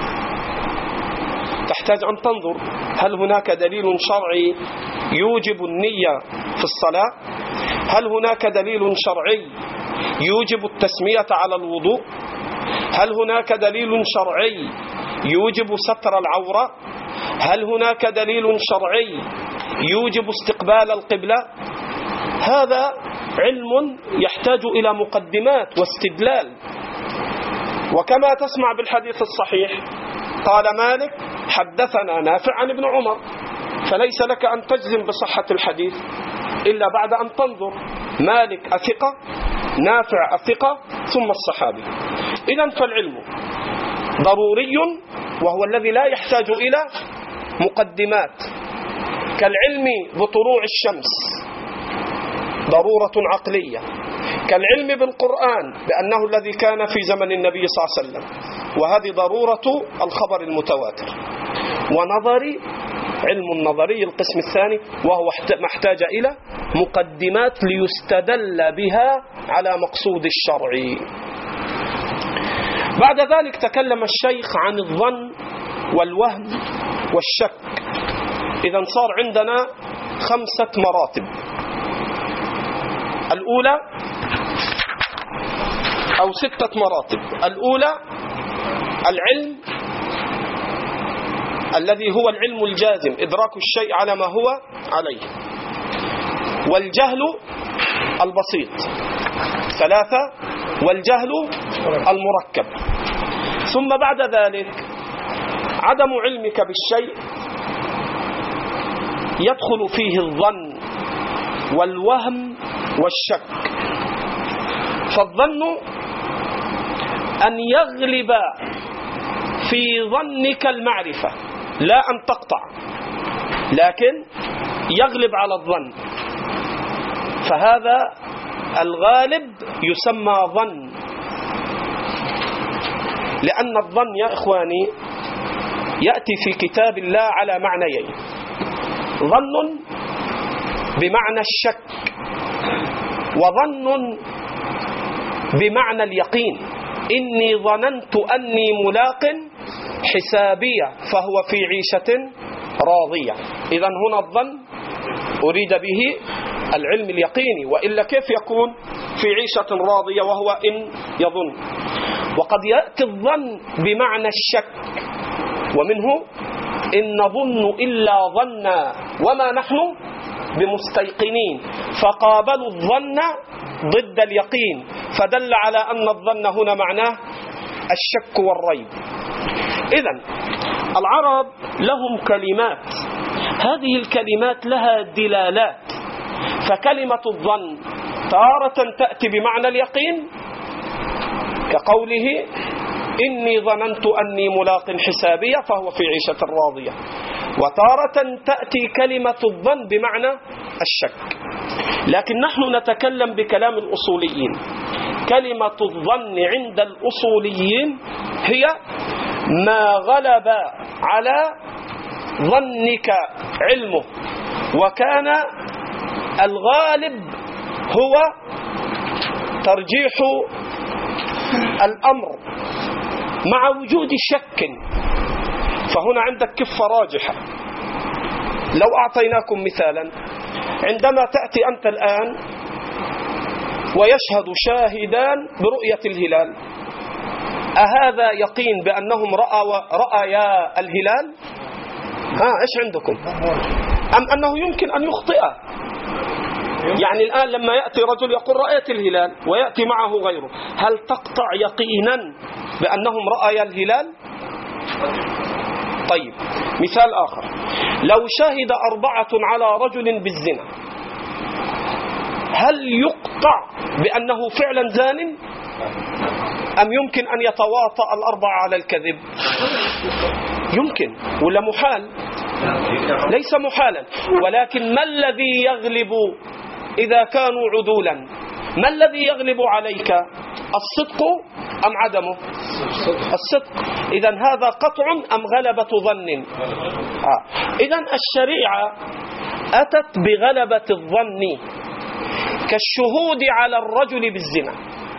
تحتاج أن تنظر هل هناك دليل شرعي يوجب النية في الصلاة؟ هل هناك دليل شرعي يوجب التسمية على الوضوء؟ هل هناك دليل شرعي يوجب ستر العورة؟ هل هناك دليل شرعي يوجب استقبال القبلة؟ هذا علم يحتاج إلى مقدمات واستدلال. وكما تسمع بالحديث الصحيح قال مالك حدثنا نافع عن ابن عمر، فليس لك أن تجزم بصحة الحديث إلا بعد أن تنظر مالك أثقة، نافع أثقة، ثم الصحابي. إذن فالعلم ضروري وهو الذي لا يحتاج إلى مقدمات، كالعلم بطلوع الشمس ضرورة عقلية، كالعلم بالقرآن بأنه الذي كان في زمن النبي صلى الله عليه وسلم، وهذه ضرورة الخبر المتواتر. ونظري علم النظري القسم الثاني وهو محتاج إلى مقدمات ليستدل بها على مقصود الشرع. بعد ذلك تكلم الشيخ عن الظن والوهم والشك. إذن صار عندنا خمسة مراتب. الأولى أو ستة مراتب. الأولى العلم الذي هو العلم الجازم، إدراك الشيء على ما هو عليه. والجهل البسيط. ثلاثة والجهل المركب. ثم بعد ذلك عدم علمك بالشيء يدخل فيه الظن والوهم والشك. فالظن أن يغلب في ظنك المعرفة، لا أن تقطع، لكن يغلب على الظن، فهذا الغالب يسمى ظن. لأن الظن يا إخواني يأتي في كتاب الله على معنيين: ظن بمعنى الشك، وظن بمعنى اليقين. إني ظننت أني ملاق حسابية فهو في عيشة راضية. إذن هنا الظن أريد به العلم اليقيني، وإلا كيف يكون في عيشة راضية وهو إن يظن؟ وقد يأتي الظن بمعنى الشك، ومنه إن نظن إلا ظنا وما نحن بمستيقنين، فقابلوا الظن ضد اليقين، فدل على أن الظن هنا معناه الشك والريب. إذن العرب لهم كلمات، هذه الكلمات لها دلالات، فكلمة الظن تارة تأتي بمعنى اليقين كقوله إني ظننت أني ملاق حسابية فهو في عيشة راضية، وتارة تأتي كلمة الظن بمعنى الشك. لكن نحن نتكلم بكلام الأصوليين. كلمة الظن عند الأصوليين هي ما غلب على ظنك علمه، وكان الغالب هو ترجيح الأمر مع وجود شك، فهنا عندك كفة راجحة. لو أعطيناكم مثالا، عندما تأتي أنت الآن ويشهد شاهدان برؤية الهلال، أهذا يقين بأنهم رأوا رأيا الهلال؟ ها إيش عندكم؟ أم أنه يمكن أن يخطئ؟ يعني الآن لما يأتي رجل يقول رأيت الهلال ويأتي معه غيره، هل تقطع يقينا بأنهم رأيا الهلال؟ طيب مثال آخر، لو شهد أربعة على رجل بالزنا، هل يقطع بأنه فعلا زان؟ أم يمكن أن يتواطأ الأربعة على الكذب؟ يمكن ولا محال؟ ليس محالا. ولكن ما الذي يغلب إذا كانوا عدولا؟ ما الذي يغلب عليك، الصدق أم عدمه؟ الصدق. إذن هذا قطع أم غلبة ظن؟ آه. إذن الشريعة أتت بغلبة الظن كالشهود على الرجل بالزنا،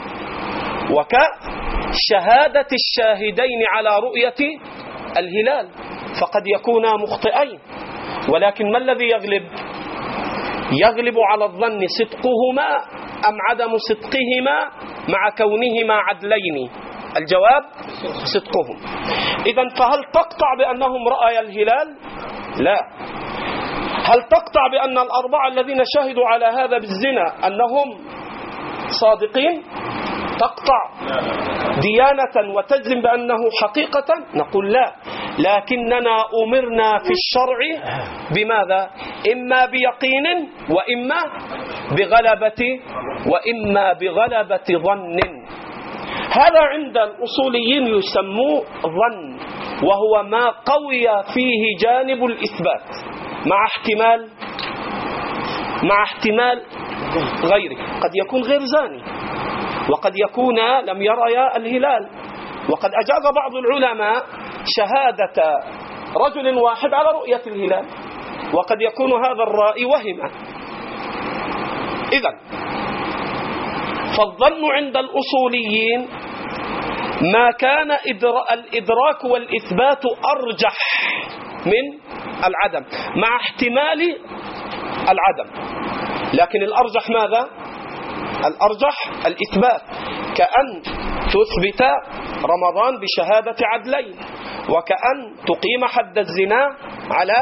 وكشهادة الشاهدين على رؤية الهلال، فقد يكونا مخطئين. ولكن ما الذي يغلب؟ يغلب على الظن صدقهما أم عدم صدقهما مع كونهما عدلين؟ الجواب صدقهم. إذن فهل تقطع بأنهم رأي الهلال؟ لا. هل تقطع بأن الأربعة الذين شهدوا على هذا بالزنا أنهم صادقين؟ تقطع ديانة وتجزم بأنه حقيقة؟ نقول لا. لكننا أمرنا في الشرع بماذا؟ إما بيقين وإما بغلبة وإما بغلبة ظن. هذا عند الأصوليين يسموه ظن، وهو ما قوي فيه جانب الإثبات مع احتمال مع احتمال غيره. قد يكون غير زاني، وقد يكون لم يرى الهلال، وقد أجاز بعض العلماء شهادة رجل واحد على رؤية الهلال، وقد يكون هذا الرائي وهما. إذن فالظن عند الأصوليين ما كان الإدراك والإثبات أرجح من العدم مع احتمال العدم. لكن الأرجح ماذا؟ الأرجح الإثبات، كأن تثبت رمضان بشهادة عدلين، وكأن تقيم حد الزنا على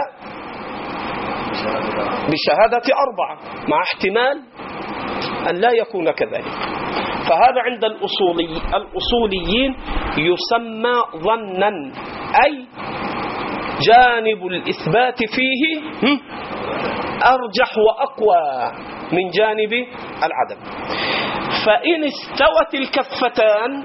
بشهادة أربعة، مع احتمال أن لا يكون كذلك. فهذا عند الأصولي الأصوليين يسمى ظنا، أي جانب الإثبات فيه أرجح وأقوى من جانب العدم. فإن استوت الكفتان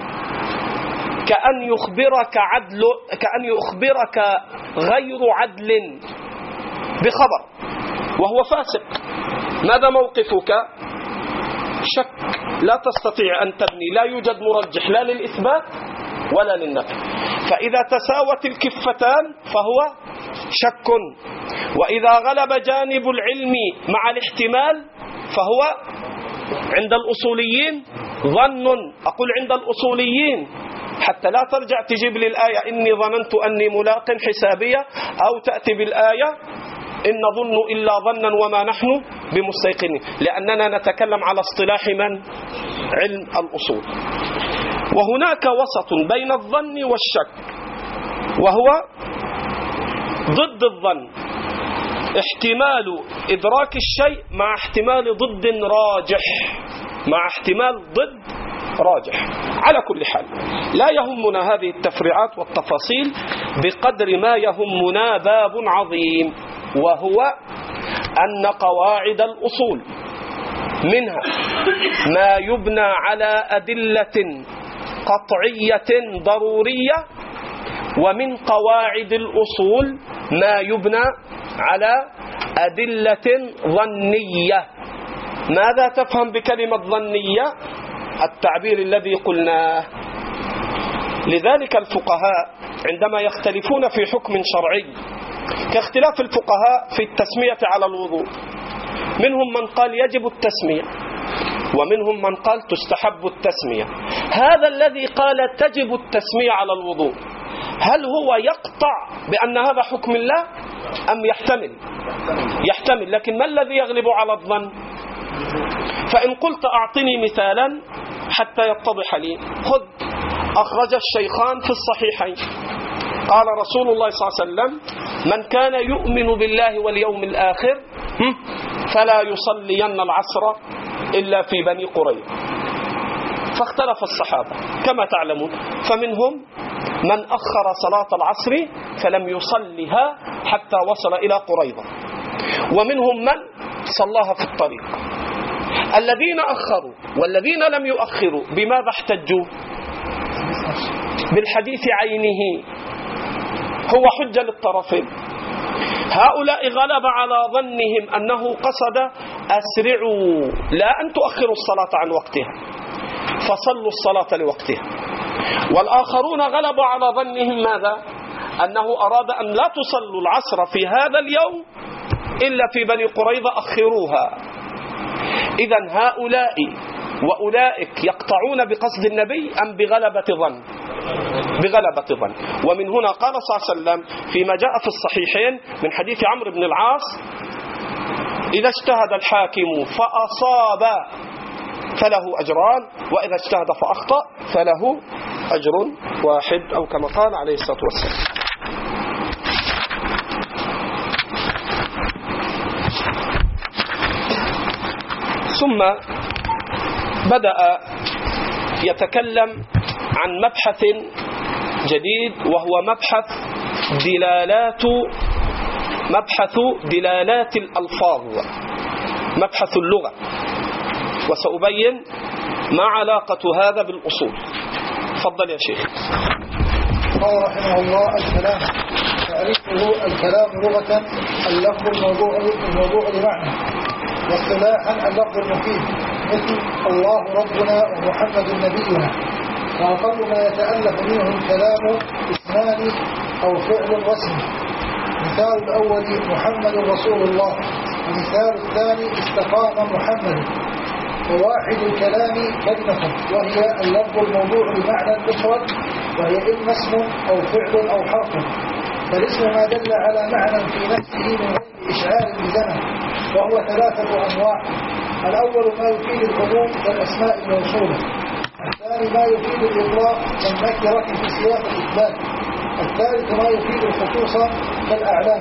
كأن يخبرك عدل كأن يخبرك غير عدل بخبر وهو فاسق، ماذا موقفك؟ شك، لا تستطيع أن تبني، لا يوجد مرجح لا للإثبات ولا للنفي. فإذا تساوت الكفتان فهو شك، وإذا غلب جانب العلم مع الاحتمال فهو عند الأصوليين ظن. أقول عند الأصوليين حتى لا ترجع تجيب لي الآية إني ظننت أني ملاق حسابية، أو تأتي بالآية إن نظن إلا ظنا وما نحن بمستيقنين، لأننا نتكلم على اصطلاح من؟ علم الأصول. وهناك وسط بين الظن والشك، وهو ضد الظن، احتمال إدراك الشيء مع احتمال ضد راجح. مع احتمال ضد راجح. على كل حال لا يهمنا هذه التفريعات والتفاصيل بقدر ما يهمنا باب عظيم، وهو أن قواعد الأصول منها ما يبنى على أدلة قطعية ضرورية، ومن قواعد الأصول ما يبنى على أدلة ظنية. ماذا تفهم بكلمة ظنية؟ التعبير الذي قلناه. لذلك الفقهاء عندما يختلفون في حكم شرعي كاختلاف الفقهاء في التسمية على الوضوء، منهم من قال يجب التسمية ومنهم من قال تستحب التسمية. هذا الذي قال تجب التسمية على الوضوء هل هو يقطع بأن هذا حكم الله أم يحتمل؟ يحتمل. لكن ما الذي يغلب على الظن؟ فإن قلت أعطني مثالا حتى يتضح لي، خذ أخرج الشيخان في الصحيحين قال رسول الله صلى الله عليه وسلم من كان يؤمن بالله واليوم الآخر فلا يصلين العصر إلا في بني قريظة. فاختلف الصحابة كما تعلمون، فمنهم من أخر صلاة العصر فلم يصلها حتى وصل إلى قريظة، ومنهم من صلاها في الطريق. الذين أخروا والذين لم يؤخروا بماذا احتجوا؟ بالحديث عينه، هو حجة للطرفين. هؤلاء غلب على ظنهم أنه قصد أسرعوا لا أن تؤخروا الصلاة عن وقتها فصلوا الصلاة لوقتها، والآخرون غلبوا على ظنهم ماذا؟ أنه أراد أن لا تصلوا العصر في هذا اليوم إلا في بني قريظة، أخروها. إذن هؤلاء وأولئك يقطعون بقصد النبي أم بغلبة ظن؟ بغلبة ظن. ومن هنا قال صلى الله عليه وسلم فيما جاء في الصحيحين من حديث عمرو بن العاص إذا اجتهد الحاكم فأصاب فله أجران، وإذا اجتهد فأخطأ فله أجر واحد، أو كما قال عليه الصلاة والسلام. ثم بدأ يتكلم عن مبحث جديد، وهو مبحث دلالات مبحث دلالات الألفاظ، مبحث اللغة، وسأبين ما علاقة هذا بالأصول. تفضل يا شيخ. قال رحمه الله: الكلام تعريفه الكلام لغة اللفظ الموضوع الموضوع لمعنى، واصطلاحا اللفظ المفيد، مثل الله ربنا ومحمد نبينا. وأقل ما يتألف منه الكلام اسمان أو فعل رسمي. مثال الأول محمد رسول الله، ومثال الثاني استقام محمد. وواحد الكلام كلمة، وهي اللفظ الموضوع بمعنى المفرد، وهي إما اسم أو فعل أو حرف. فالاسم ما دل على معنى في نفسه من غير إشعار بزمن، وهو ثلاثة أنواع: الأول ما يفيد العموم كالأسماء الموصولة، الثاني ما يفيد الإطلاق كالنكرة في سياق الإثبات، الثالث ما يفيد الخصوص كالأعلام.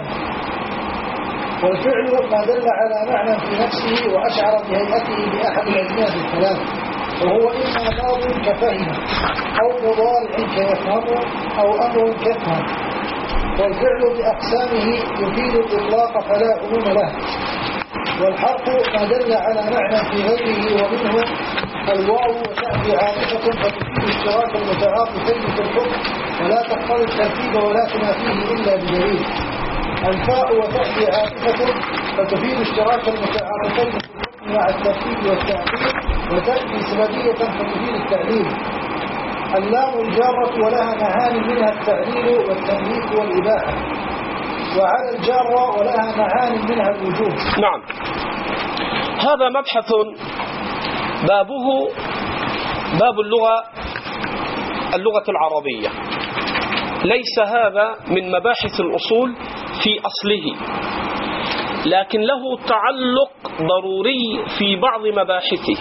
والفعل ما دل على معنى في نفسه وأشعر بهيئته بأحد الأزمنة الثلاث، وهو إما ماض كفهم، أو مضارع كيفهم، أو أمر كفهم. والفعل بأقسامه يفيد الإطلاق فلا عموم له. والحرف ما دل على معنى في غيره، ومنه الواو وتأتي عاطفة فتفيد اشتراك المتعاطفين في الحكم ولا تقتضي الترتيب ولا تنافيه إلا بدليل. الفاء وتأتي عاطفة فتفيد اشتراك المتعاطفين في الحكم مع الترتيب والتعليل، وتأتي سببية فتفيد التعليل. اللام الجارة ولها معاني منها التعليل والتمليك والإباحة، وعلى الجارة ولها معاني منها الوجوب. نعم، هذا مبحث بابه باب اللغة اللغة العربية. ليس هذا من مباحث الأصول في أصله، لكن له تعلق ضروري في بعض مباحثه.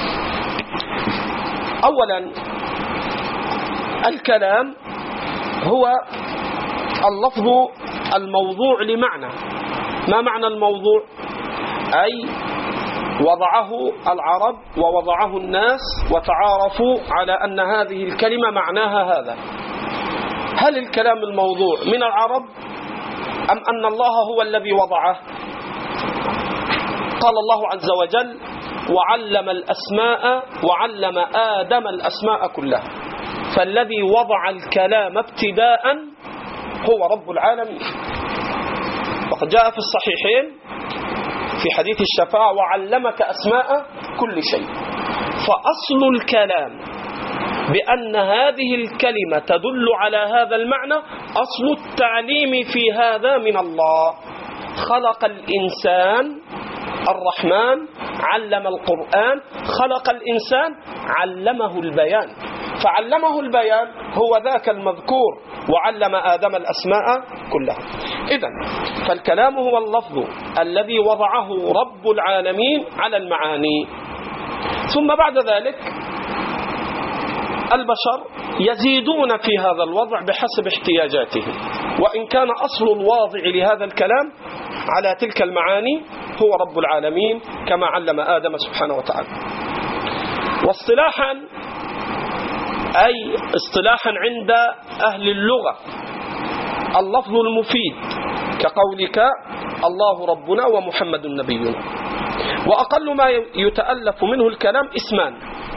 أولا، الكلام هو اللفظ الموضوع لمعنى. ما معنى الموضوع؟ أي وضعه العرب ووضعه الناس وتعارفوا على أن هذه الكلمة معناها هذا. هل الكلام الموضوع من العرب أم أن الله هو الذي وضعه؟ قال الله عز وجل: وعلم الأسماء وعلم آدم الأسماء كلها. فالذي وضع الكلام ابتداء هو رب العالمين. وقد جاء في الصحيحين في حديث الشفاعة: وعلمك أسماء كل شيء. فأصل الكلام بأن هذه الكلمة تدل على هذا المعنى، أصل التعليم في هذا من الله. خلق الإنسان الرحمن، علم القرآن، خلق الإنسان علمه البيان. فعلمه البيان هو ذاك المذكور: وعلم آدم الأسماء كلها. إذن فالكلام هو اللفظ الذي وضعه رب العالمين على المعاني. ثم بعد ذلك البشر يزيدون في هذا الوضع بحسب احتياجاتهم، وإن كان أصل الواضع لهذا الكلام على تلك المعاني هو رب العالمين كما علم آدم سبحانه وتعالى. واصطلاحا أي اصطلاحا عند أهل اللغة اللفظ المفيد كقولك الله ربنا ومحمد نبينا. وأقل ما يتألف منه الكلام اسمان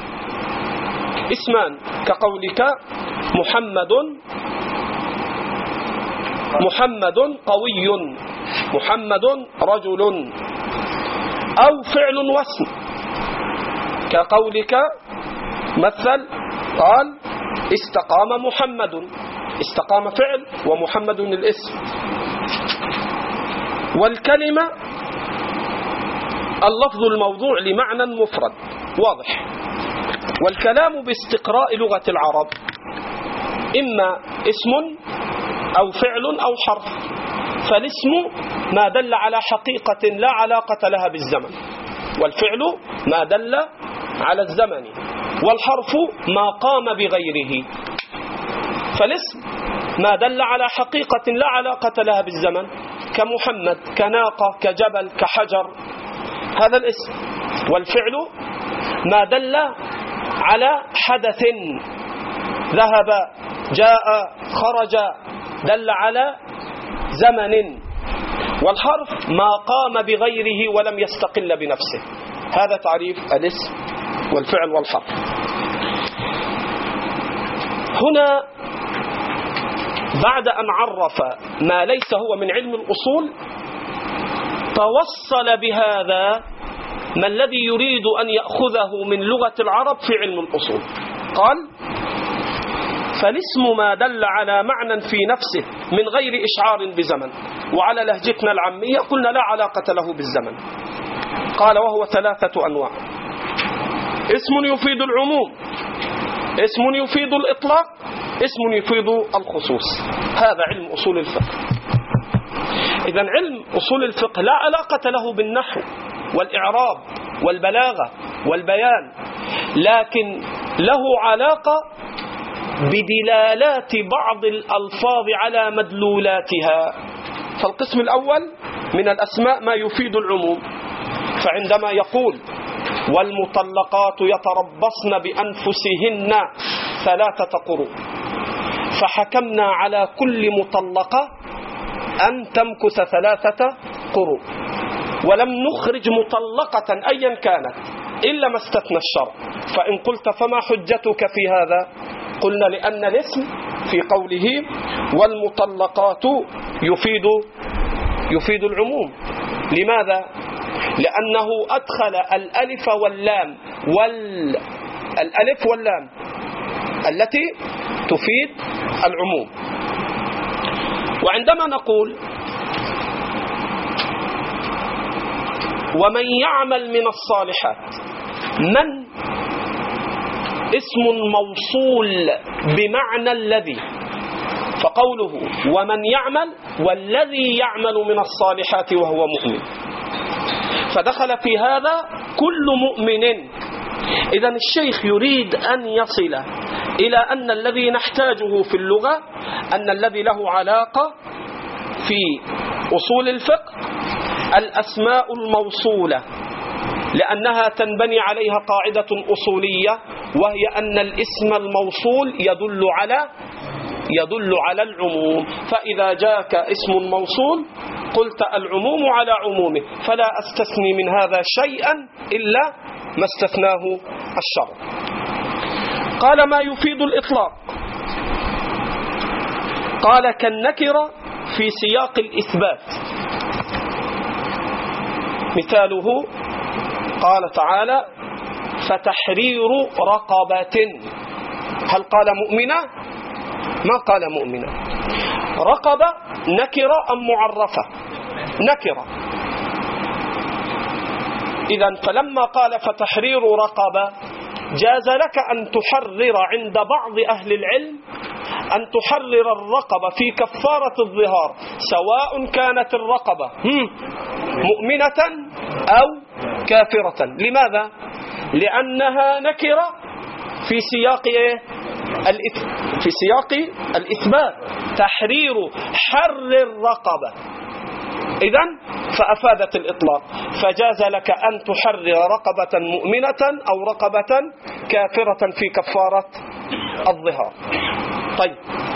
اسمان كقولك محمد محمد قوي، محمد رجل، أو فعل واسم كقولك مثل قال استقام محمد، استقام فعل ومحمد الاسم. والكلمة اللفظ الموضوع لمعنى مفرد واضح. والكلام باستقراء لغة العرب إما اسم أو فعل أو حرف. فالاسم ما دل على حقيقة لا علاقة لها بالزمن، والفعل ما دل على الزمن، والحرف ما قام بغيره. فالاسم ما دل على حقيقة لا علاقة لها بالزمن كمحمد، كناقة، كجبل، كحجر، هذا الاسم. والفعل ما دل على حدث، ذهب، جاء، خرج، دل على زمن. والحرف ما قام بغيره ولم يستقل بنفسه. هذا تعريف الاسم والفعل والحرف. هنا بعد أن عرف ما ليس هو من علم الأصول توصل بهذا ما الذي يريد أن يأخذه من لغة العرب في علم الأصول. قال: فالاسم ما دل على معنى في نفسه من غير إشعار بزمن. وعلى لهجتنا العامية قلنا لا علاقة له بالزمن. قال: وهو ثلاثة أنواع: اسم يفيد العموم، اسم يفيد الإطلاق، اسم يفيد الخصوص. هذا علم أصول الفقه. إذن علم أصول الفقه لا علاقة له بالنحو والإعراب والبلاغة والبيان، لكن له علاقة بدلالات بعض الألفاظ على مدلولاتها. فالقسم الأول من الأسماء ما يفيد العموم. فعندما يقول: والمطلقات يتربصن بأنفسهن ثلاثة قروء، فحكمنا على كل مطلقة أن تمكث ثلاثة قروء، ولم نخرج مطلقة أيا كانت إلا ما استثنى الشرع. فإن قلت فما حجتك في هذا؟ قلنا: لأن الاسم في قوله والمطلقات يفيد يفيد العموم. لماذا؟ لأنه أدخل الألف واللام والألف واللام التي تفيد العموم. وعندما نقول ومن يعمل من الصالحات، من اسم موصول بمعنى الذي، فقوله ومن يعمل والذي يعمل من الصالحات وهو مؤمن، فدخل في هذا كل مؤمن. إذن الشيخ يريد أن يصل إلى أن الذي نحتاجه في اللغة أن الذي له علاقة في أصول الفقه الأسماء الموصولة لأنها تنبني عليها قاعدة أصولية، وهي أن الاسم الموصول يدل على يدل على العموم. فإذا جاءك اسم موصول قلت العموم على عمومه، فلا أستثني من هذا شيئا إلا ما استثناه الشرع. قال ما يفيد الإطلاق، قال كالنكرة في سياق الإثبات. مثاله قال تعالى فتحرير رقبة. هل قال مؤمنة؟ ما قال مؤمنة. رقبة نكرة أم معرفة؟ نكرة. إذن فلما قال فتحرير رقبة جاز لك أن تحرر عند بعض أهل العلم أن تحرر الرقبة في كفارة الظهار، سواء كانت الرقبة مؤمنة أو كافرة. لماذا؟ لأنها نكرة في سياق في سياق الإثبات، تحرير حر الرقبة. إذن فأفادت الإطلاق، فجاز لك أن تحرر رقبة مؤمنة أو رقبة كافرة في كفارة الظهار. طيب،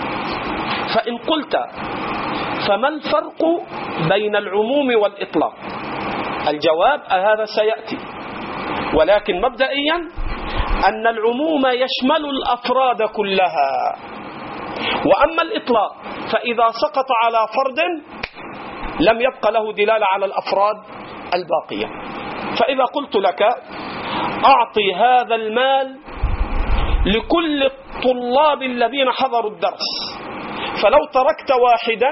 فإن قلت فما الفرق بين العموم والإطلاق؟ الجواب هذا سيأتي، ولكن مبدئيا أن العموم يشمل الأفراد كلها، وأما الإطلاق فإذا سقط على فرد لم يبق له دلالة على الأفراد الباقية. فإذا قلت لك أعطي هذا المال لكل الطلاب الذين حضروا الدرس، فلو تركت واحدا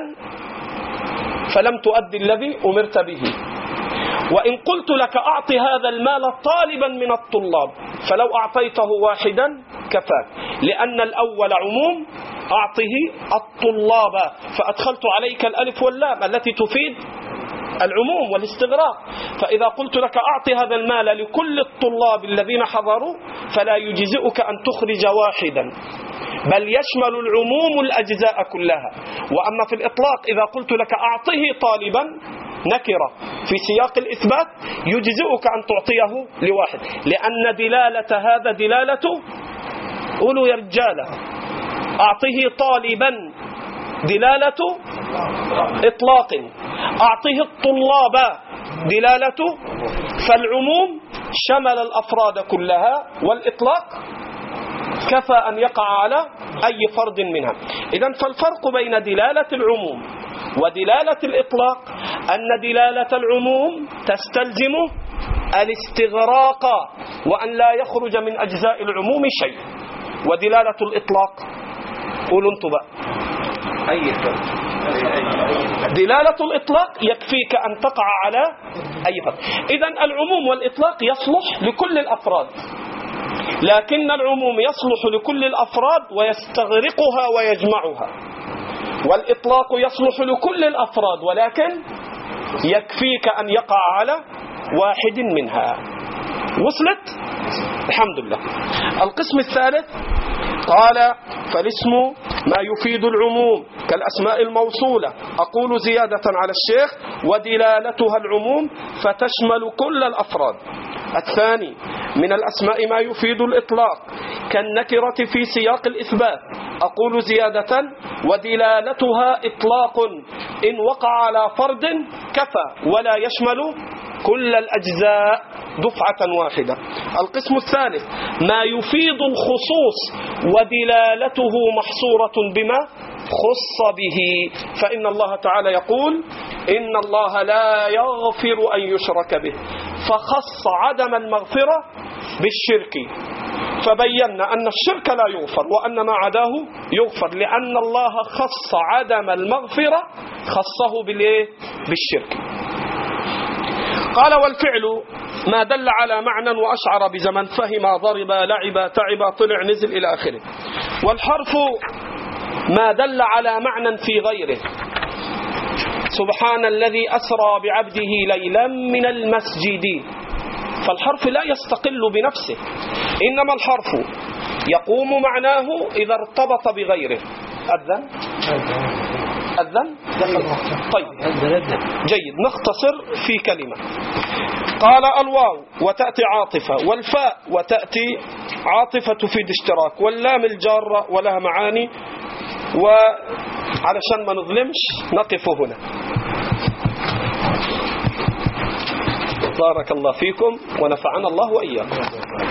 فلم تؤدي الذي أمرت به. وإن قلت لك أعطي هذا المال طالبا من الطلاب، فلو أعطيته واحدا كفاك، لأن الأول عموم أعطه الطلاب، فأدخلت عليك الألف واللام التي تفيد العموم والاستغراق. فإذا قلت لك أعطي هذا المال لكل الطلاب الذين حضروا فلا يجزئك أن تخرج واحدا، بل يشمل العموم الأجزاء كلها. وأما في الإطلاق إذا قلت لك أعطه طالبا نكرة في سياق الإثبات يجزئك أن تعطيه لواحد، لأن دلالة هذا دلالة قولوا يا رجالة أعطه طالبا دلالة إطلاق، أعطه الطلاب دلالة، فالعموم شمل الأفراد كلها، والإطلاق كفى أن يقع على أي فرد منها. إذن فالفرق بين دلالة العموم ودلالة الإطلاق أن دلالة العموم تستلزم الاستغراق وأن لا يخرج من أجزاء العموم شيء، ودلالة الإطلاق قولوا انتوا بقى أي فرق. دلالة الإطلاق يكفيك أن تقع على أي فرد. إذن العموم والإطلاق يصلح لكل الأفراد، لكن العموم يصلح لكل الأفراد ويستغرقها ويجمعها، والإطلاق يصلح لكل الأفراد ولكن يكفيك أن يقع على واحد منها. وصلت؟ الحمد لله. القسم الثالث قال فالاسم ما يفيد العموم كالأسماء الموصولة. أقول زيادة على الشيخ ودلالتها العموم فتشمل كل الأفراد. الثاني من الأسماء ما يفيد الإطلاق كالنكرة في سياق الإثبات. أقول زيادة ودلالتها إطلاق إن وقع على فرد كفى ولا يشمل كل الأجزاء دفعة واحدة. القسم الثالث ما يفيد الخصوص ودلالته محصورة بما خص به، فإن الله تعالى يقول إن الله لا يغفر أن يشرك به، فخص عدم المغفرة بالشرك، فبينا أن الشرك لا يغفر وأن ما عداه يغفر، لأن الله خص عدم المغفرة خصه بالشرك. قال والفعل ما دل على معنى وأشعر بزمن، فهم ضرب لعب تعب طلع نزل إلى آخره. والحرف ما دل على معنى في غيره، سبحان الذي أسرى بعبده ليلا من المسجد، فالحرف لا يستقل بنفسه، إنما الحرف يقوم معناه إذا ارتبط بغيره. أذن أذن؟ طيب جيد، نختصر في كلمة. قال الواو وتأتي عاطفة، والفاء وتأتي عاطفة تفيد اشتراك، واللام الجارة ولها معاني. وعلشان ما نظلمش نقف هنا. بارك الله فيكم ونفعنا الله وإياكم.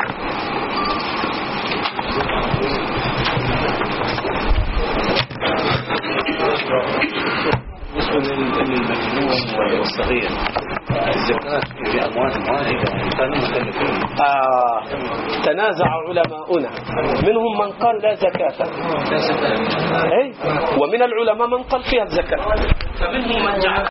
بالنسبة للمجنون والصغير الزكاة في أموال واحدة كانوا مكلفين. آه تنازع علماؤنا، منهم من قال لا زكاة، أي ومن العلماء من قال فيها الزكاة، فمنهم من جعل